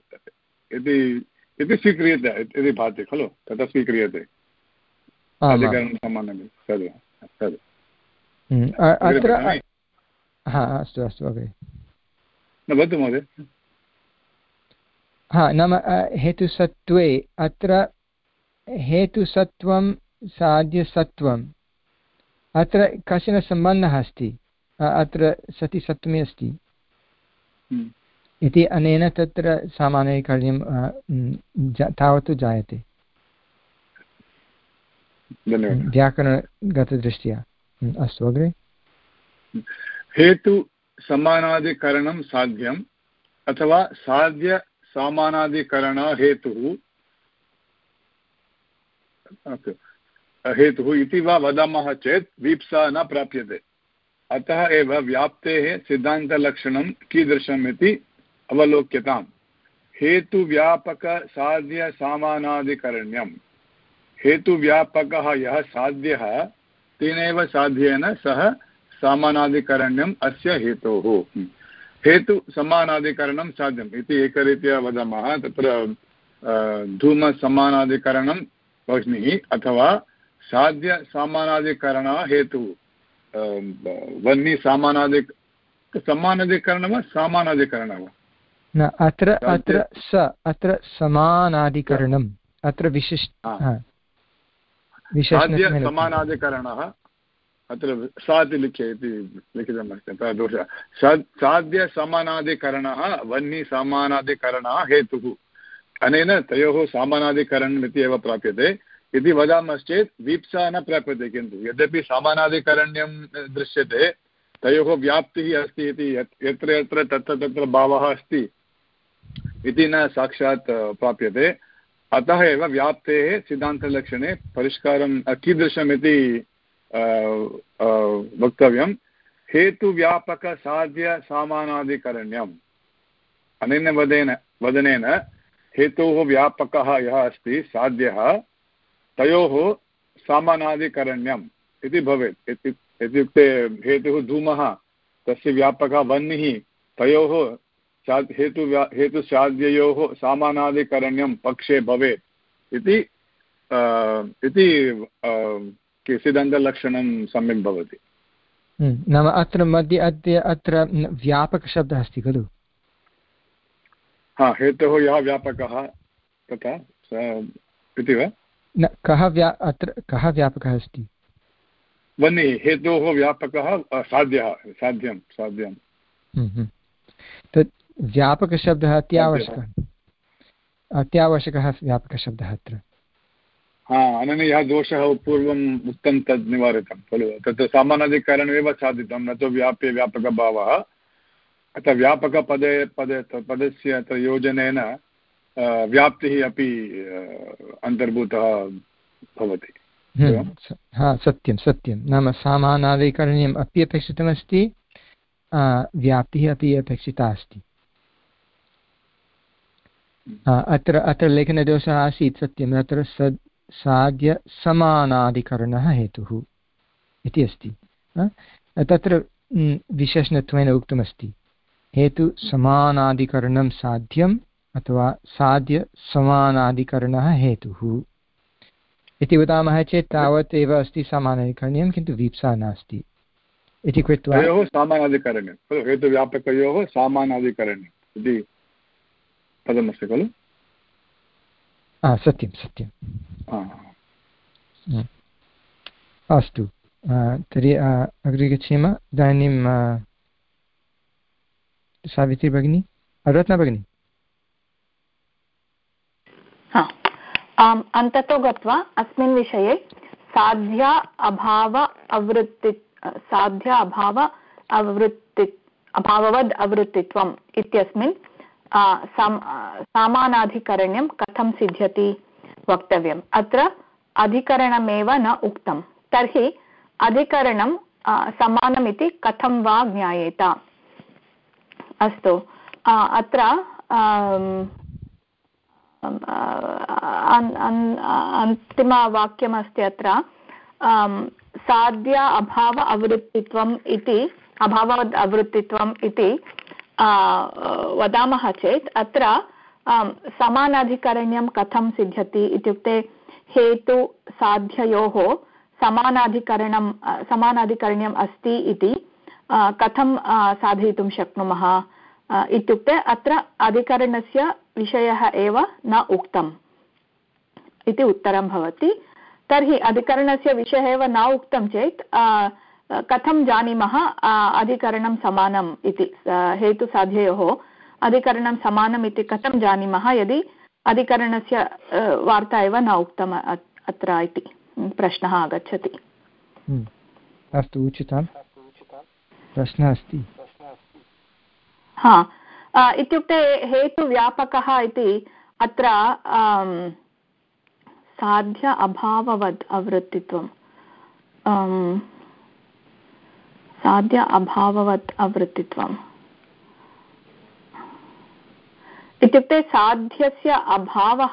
इति स्वीक्रियते इति भाति खलु, तथा स्वीक्रियते अधिकरणं समानमेव तद् तद् अत्र। हा अस्तु अस्तु अग्रे न भवतु महोदय। हा नाम हेतुसत्त्वे अत्र हेतुसत्त्वं साध्यसत्त्वम् अत्र कश्चन सम्बन्धः अस्ति, अत्र सति सप्तमी अस्ति इति अनेन तत्र सामान्यकार्यं तावत् जायते व्याकरणगतदृष्ट्या। अस्तु अग्रे। हेतु समानाधिकरणं साध्यम् अथवा साध्य सामानाधिकरण हेतुः हेतुः इति वा वदामः चेत् वीप्सा न प्राप्यते। अतः एव व्याप्तेः सिद्धान्तलक्षणं कीदृशम् इति अवलोक्यताम्। हेतुव्यापकसाध्यसामानाधिकरण्यम्। हेतुव्यापकः यः साध्यः तेनैव साध्येन सह सामानाधिकरण्यम् अस्य हेतोः। हेतुसमानाधिकरणं साध्यम् इति एकरीत्या वदामः, तत्र धूमसमानाधिकरणं वह्निः अथवा साध्यसामानाधिकरण हेतुः वह्नि सामानाधिक समानाधिकरणं वा सामानाधिकरणं वा न अत्र अत्र स अत्र समानाधिकरणम् अत्र विशिष्ट समानाधिकरणः अत्र सा इति लिख्य इति लिखितमस्ति, अतः दोषः। साध्यसमानाधिकरणः वह्नि सामानाधिकरणः हेतुः। अनेन तयोः सामानाधिकरणम् इति एव प्राप्यते इति वदामश्चेत् वीप्सा न प्राप्यते। किन्तु यद्यपि सामानाधिकरण्यं दृश्यते, तयोः व्याप्तिः अस्ति इति यत्र यत्र तत्र तत्र भावः अस्ति इति न साक्षात् प्राप्यते। अतः एव व्याप्तेः सिद्धान्तलक्षणे परिष्कारं कीदृशमिति वक्तव्यं। हेतुव्यापकसाध्यसामानाधिकरण्यम्। अनेन वदेन वदनेन हेतोः व्यापकः यः अस्ति साध्यः तयोः सामानाधिकरण्यम् इति भवेत्। इत्युक्ते हेतुः धूमः, तस्य व्यापकः वह्निः, तयोः हेतु हेतुसाध्ययोः सामानाधिकरण्यं पक्षे भवेत् इति इति सिद्धान्तलक्षणं सम्यक् भवति। नाम अत्र मध्ये अद्य अत्र व्यापकशब्दः अस्ति खलु? हा, हेतोः यः व्यापकः तथा इति वा? न, कः व्या अत्र कः व्यापकः अस्ति? वह्निः हेतोः व्यापकः साध्यः साध्यं साध्यं तत् व्यापकशब्दः अत्यावश्यकः अत्यावश्यकः व्यापकशब्दः अत्र। हा, अनेन यः दोषः पूर्वम् उक्तं तद् निवारितं खलु। तत् सामानाधिकरणमेव साधितं, न तु व्याप्य व्यापकभावः। अतः व्यापकपदे पदे पदस्य अत्र योजनेन व्याप्तिः अपि अन्तर्भूतः भवति। हा, सत्यं सत्यं। नाम सामानाधिकरण्यम् अपि अपेक्षितमस्ति, व्याप्तिः अपि अपेक्षिता अस्ति। अत्र अत्र लेखनदोषः आसीत्, सत्यम्। अत्र सद् साध्यसमानाधिकरणः हेतुः इति अस्ति। तत्र विशेषणत्वेन उक्तमस्ति हेतुसमानाधिकरणं साध्यम् अथवा साध्यसमानाधिकरणः हेतुः इति वदामः चेत् तावत् एव अस्ति समानाधिकरण्यं, किन्तु वीप्सा नास्ति इति कृत्वा सामानाधिकरण्यं हेतुव्यापकयोः सामानाधिकरण्यम् इति पदमस्ति खलु? सत्यं सत्यं। अस्तु, तर्हि अग्रे गच्छेम। इदानीं सावित्री भगिनी, रत्ना भगिनी। अन्ततो गत्वा अस्मिन् विषये साध्या अभाव अवृत्ति साध्या अभाव अवृत्ति अभाववद् अवृत्तित्वम् इत्यस्मिन् सामानाधिकरण्यं कथं सिद्ध्यति वक्तव्यम्। अत्र अधिकरणमेव न उक्तं, तर्हि अधिकरणं समानमिति कथं वा ज्ञायेत अस्तु अत्र अन्तिमवाक्यमस्ति अत्र साध्य अभाव अवृत्तित्वम् इति अभावाद् अवृत्तित्वम् इति वदामः चेत् अत्र समानाधिकरण्यं कथं सिद्ध्यति इत्युक्ते हेतु साध्ययोः समानाधिकरणं समानाधिकरण्यम् अस्ति इति कथं साधयितुं शक्नुमः इत्युक्ते अत्र अधिकरणस्य विषयः एव न उक्तम् इति उत्तरं भवति। तर्हि अधिकरणस्य विषयः एव न उक्तं चेत् कथं जानीमः अधिकरणं समानम् इति हेतुसाध्ययोः अधिकरणं समानम् इति कथं जानीमः यदि अधिकरणस्य वार्ता एव न उक्तम् अत्र इति प्रश्नः आगच्छति। अस्तु उचितम् प्रश्नः अस्ति। हा इत्युक्ते हेतुव्यापकः इति अत्र साध्य अभाववद् अवृत्तित्वं साध्य अभाववद् अवृत्तित्वम् इत्युक्ते साध्यस्य अभावः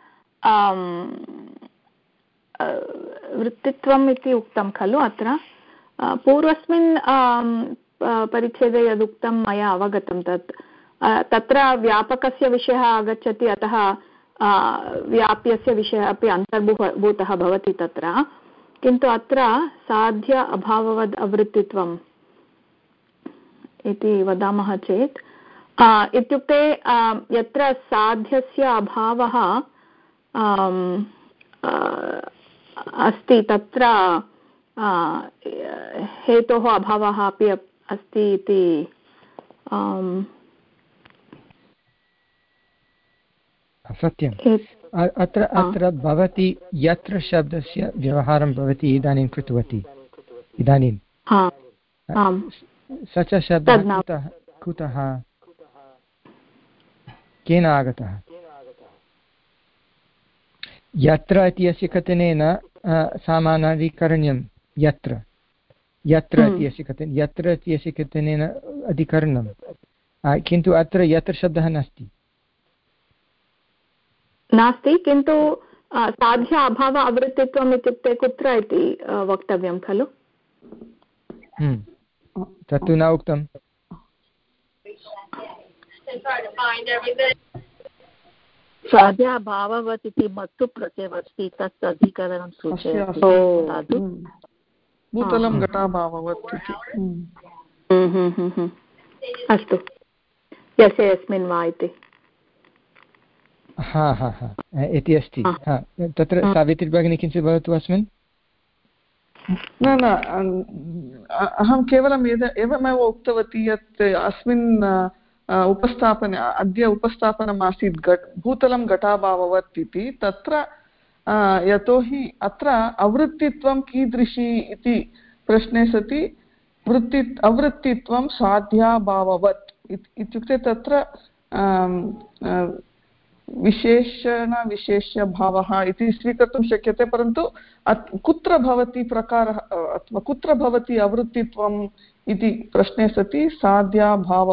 वृत्तित्वम् इति उक्तं खलु अत्र पूर्वस्मिन् परिच्छेदे यदुक्तं मया अवगतं तत् तत्र व्यापकस्य विषयः आगच्छति अतः व्याप्यस्य विषयः अपि अन्तर्भूतः भवति तत्र किन्तु अत्र साध्य अभाववद् अवृत्तित्वम् इति वदामः चेत् इत्युक्ते यत्र साध्यस्य अभावः अस्ति तत्र हेतोः अभावः अपि अस्ति इति सत्यम् अत्र अत्र भवती यत्र शब्दस्य व्यवहारं भवती इदानीं कृतवती इदानीं स च शब्दः कुतः कुतः केन आगतः यत्र इत्यस्य कथनेन सामानाधिकरण्यं यत्र यत्र इत्यस्य कथनेन यत्र इत्यस्य कथनेन अधिकरणं किन्तु अत्र यत्र शब्दः नास्ति नास्ति किन्तु साध्य अभाव अवृत्तित्वम् इत्युक्ते कुत्र इति वक्तव्यं खलु तत्तु न उक्तम् साध्याभाववत् इति मत्तु प्रत्ययमस्ति तत् अधिकरणं सूचयति भूतलं घटाभाववत् इति अस्तु यस्य यस्मिन् वा इति हा हा हा इति अस्ति तत्र सावित्री भगिनी किञ्चित् वदतु अस्मिन् न न अहं केवलम् एवमेव उक्तवती यत् अस्मिन् उपस्थापने अद्य उपस्थापनम् आसीत् घट् भूतलं घटाभाववत् इति तत्र यतोहि अत्र अवृत्तित्वं कीदृशी इति प्रश्ने सति वृत्ति अवृत्तित्वं साध्याभाववत् इत्युक्ते तत्र विशेषणविशेष्यभावः इति स्वीकर्तुं शक्यते परन्तु कुत्र भवति प्रकारः अथवा कुत्र भवति अवृत्तित्वम् इति प्रश्ने सति साध्याभाव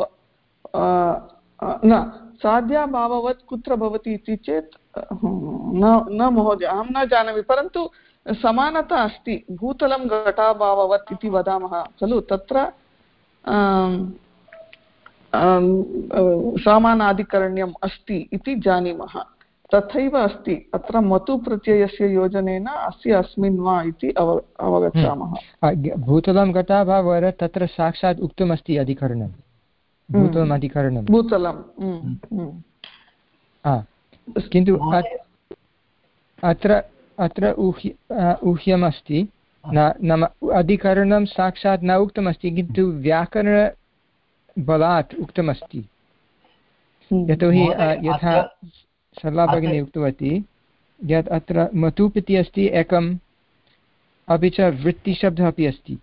न साध्याभाववत् कुत्र भवति इति चेत् न न महोदय अहं न जानामि परन्तु समानता अस्ति भूतलं घटाभाववत् इति वदामः खलु तत्र समानाधिकरण्यम् अस्ति इति जानीमः तथैव अस्ति अत्र मतु प्रत्ययस्य योजनेन अस्य अस्मिन् वा इति अव अवगच्छामः भूतलं घटाभाववत् तत्र साक्षात् उक्तमस्ति अधिकरणं भूतलम् अधिकरणं भूतलं किन्तु अत्र अत्र ऊह्य ऊह्यमस्ति नाम अधिकरणं साक्षात् न उक्तमस्ति किन्तु व्याकरणबलात् उक्तमस्ति यतोहि यथा सरला भगिनी उक्तवती यत् अत्र मतुप् इति अस्ति एकम् अपि च वृत्तिशब्दः अपि अस्ति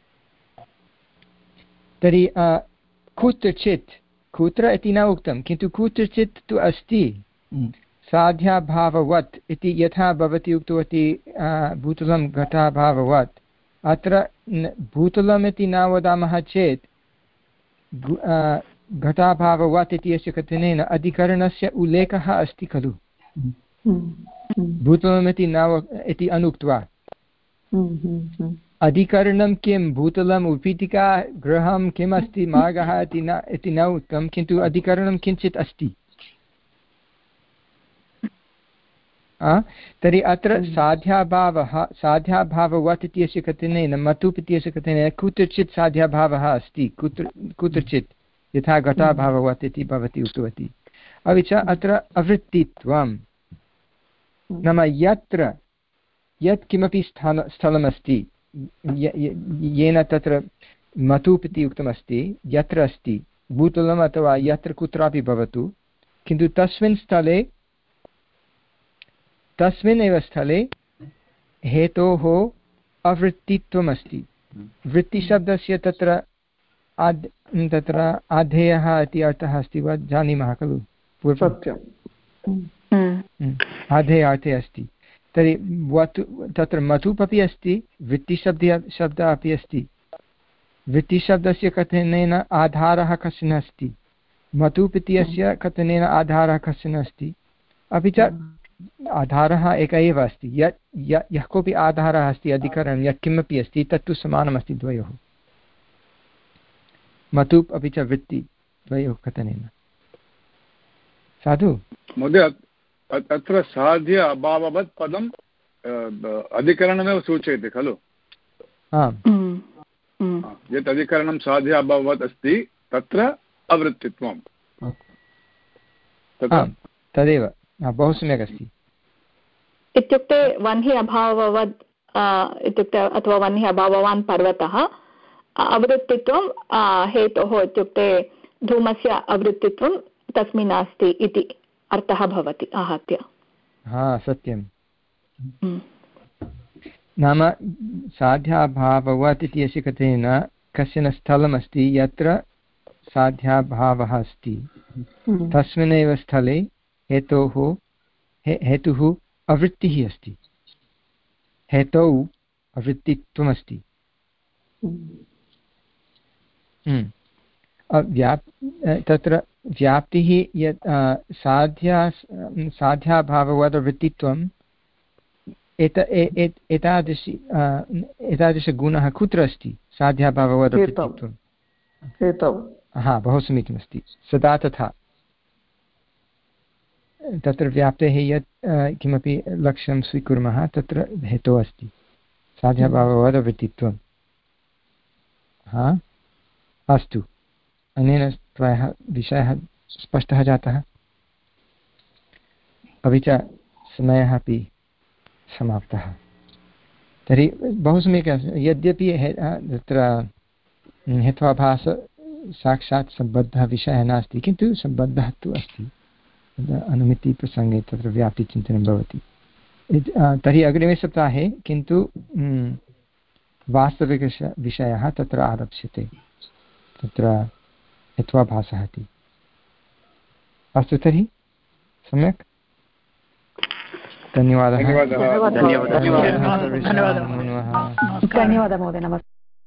तर्हि कुत्रचित् कुत्र इति न उक्तं किन्तु कुत्रचित् तु अस्ति साध्याभाववत् इति यथा भवती उक्तवती भूतलं घटाभाववत् अत्र भूतलम् इति न वदामः चेत् घटाभाववत् इत्यस्य कथनेन अधिकरणस्य उल्लेखः अस्ति खलु भूतलमिति न इति अनुक्त्वा अधिकरणं किं भूतलम् उत्पीठिका गृहं किम् अस्ति मार्गः इति न इति न उक्तं किन्तु अधिकरणं किञ्चित् अस्ति तर्हि अत्र साध्याभावः साध्याभाववत् इत्यस्य कथनेन मतुप् इत्यस्य कथनेन कुत्रचित् साध्याभावः अस्ति कुत्र कुत्रचित् यथा घटाभाववत् इति भवती उक्तवती अपि च अत्र अवृत्तित्वं नाम यत्र यत् किमपि स्थान स्थलमस्ति येन तत्र मतुप् इति उक्तमस्ति यत्र अस्ति भूतलम् अथवा यत्र कुत्रापि भवतु किन्तु तस्मिन् स्थले तस्मिन् एव स्थले हेतोः अवृत्तित्वमस्ति वृत्तिशब्दस्य तत्र आद् तत्र आधेयः इति अर्थः अस्ति वा जानीमः खलु पूर्वम् आधेयार्थे अस्ति तर्हि वतु तत्र मतुप् अपि अस्ति वृत्तिशब्दः शब्दः अपि अस्ति वृत्तिशब्दस्य कथनेन आधारः कश्चन अस्ति मतुप् इत्यस्य कथनेन आधारः कश्चन अस्ति अपि च आधारः एकः एव अस्ति यत् यः कोऽपि आधारः अस्ति अधिकरणं यत् किमपि अस्ति तत्तु समानमस्ति द्वयोः मतुप् अपि च वृत्ति द्वयोः कथनेन साधु महोदय अत्र साध्य अभाववत् पदम् अधिकरणमेव सूचयति खलु यत् अधिकरणं साध्य अभाववत् अस्ति तत्र अवृत्तित्वं तदेव बहु सम्यक् अस्ति इत्युक्ते वह्नि अभाववत् इत्युक्ते अथवा वह्नि अभाववान् पर्वतः अवृत्तित्वं हेतोः इत्युक्ते धूमस्य अवृत्तित्वं तस्मिन् नास्ति इति अर्थः भवति आहत्य हा सत्यं नाम साध्याभाववत् इत्यस्य कथनेन कश्चन स्थलमस्ति यत्र साध्याभावः अस्ति तस्मिन्नेव स्थले हेतोः हेतुः अवृत्तिः अस्ति हेतौ अवृत्तित्वमस्ति व्याप् तत्र व्याप्तिः यत् साध्या साध्याभाववद्वृत्तित्वम् एत एतादृशी एतादृशगुणः कुत्र अस्ति साध्याभाववद्वृत्तित्वं हेतौ हा बहु समीचीनमस्ति सदा तथा तत्र व्याप्तेः यत् किमपि लक्ष्यं स्वीकुर्मः तत्र हेतुः अस्ति साध्याभाववद्वृत्तित्वं हा अस्तु अनेन प्रायः विषयः स्पष्टः जातः अपि च समयः अपि समाप्तः तर्हि बहु सम्यक् यद्यपि तत्र हेत्वाभास साक्षात् सम्बद्धः विषयः नास्ति किन्तु सम्बद्धः तु अस्ति अनुमितिप्रसङ्गे तत्र व्याप्तिचिन्तनं भवति तर्हि अग्रिमे सप्ताहे किन्तु वास्तविकविषयः तत्र आरप्स्यते तत्र हेत्वाभासः इति अस्तु तर्हि सम्यक् धन्यवादः धन्यवादः महोदय नमस्ते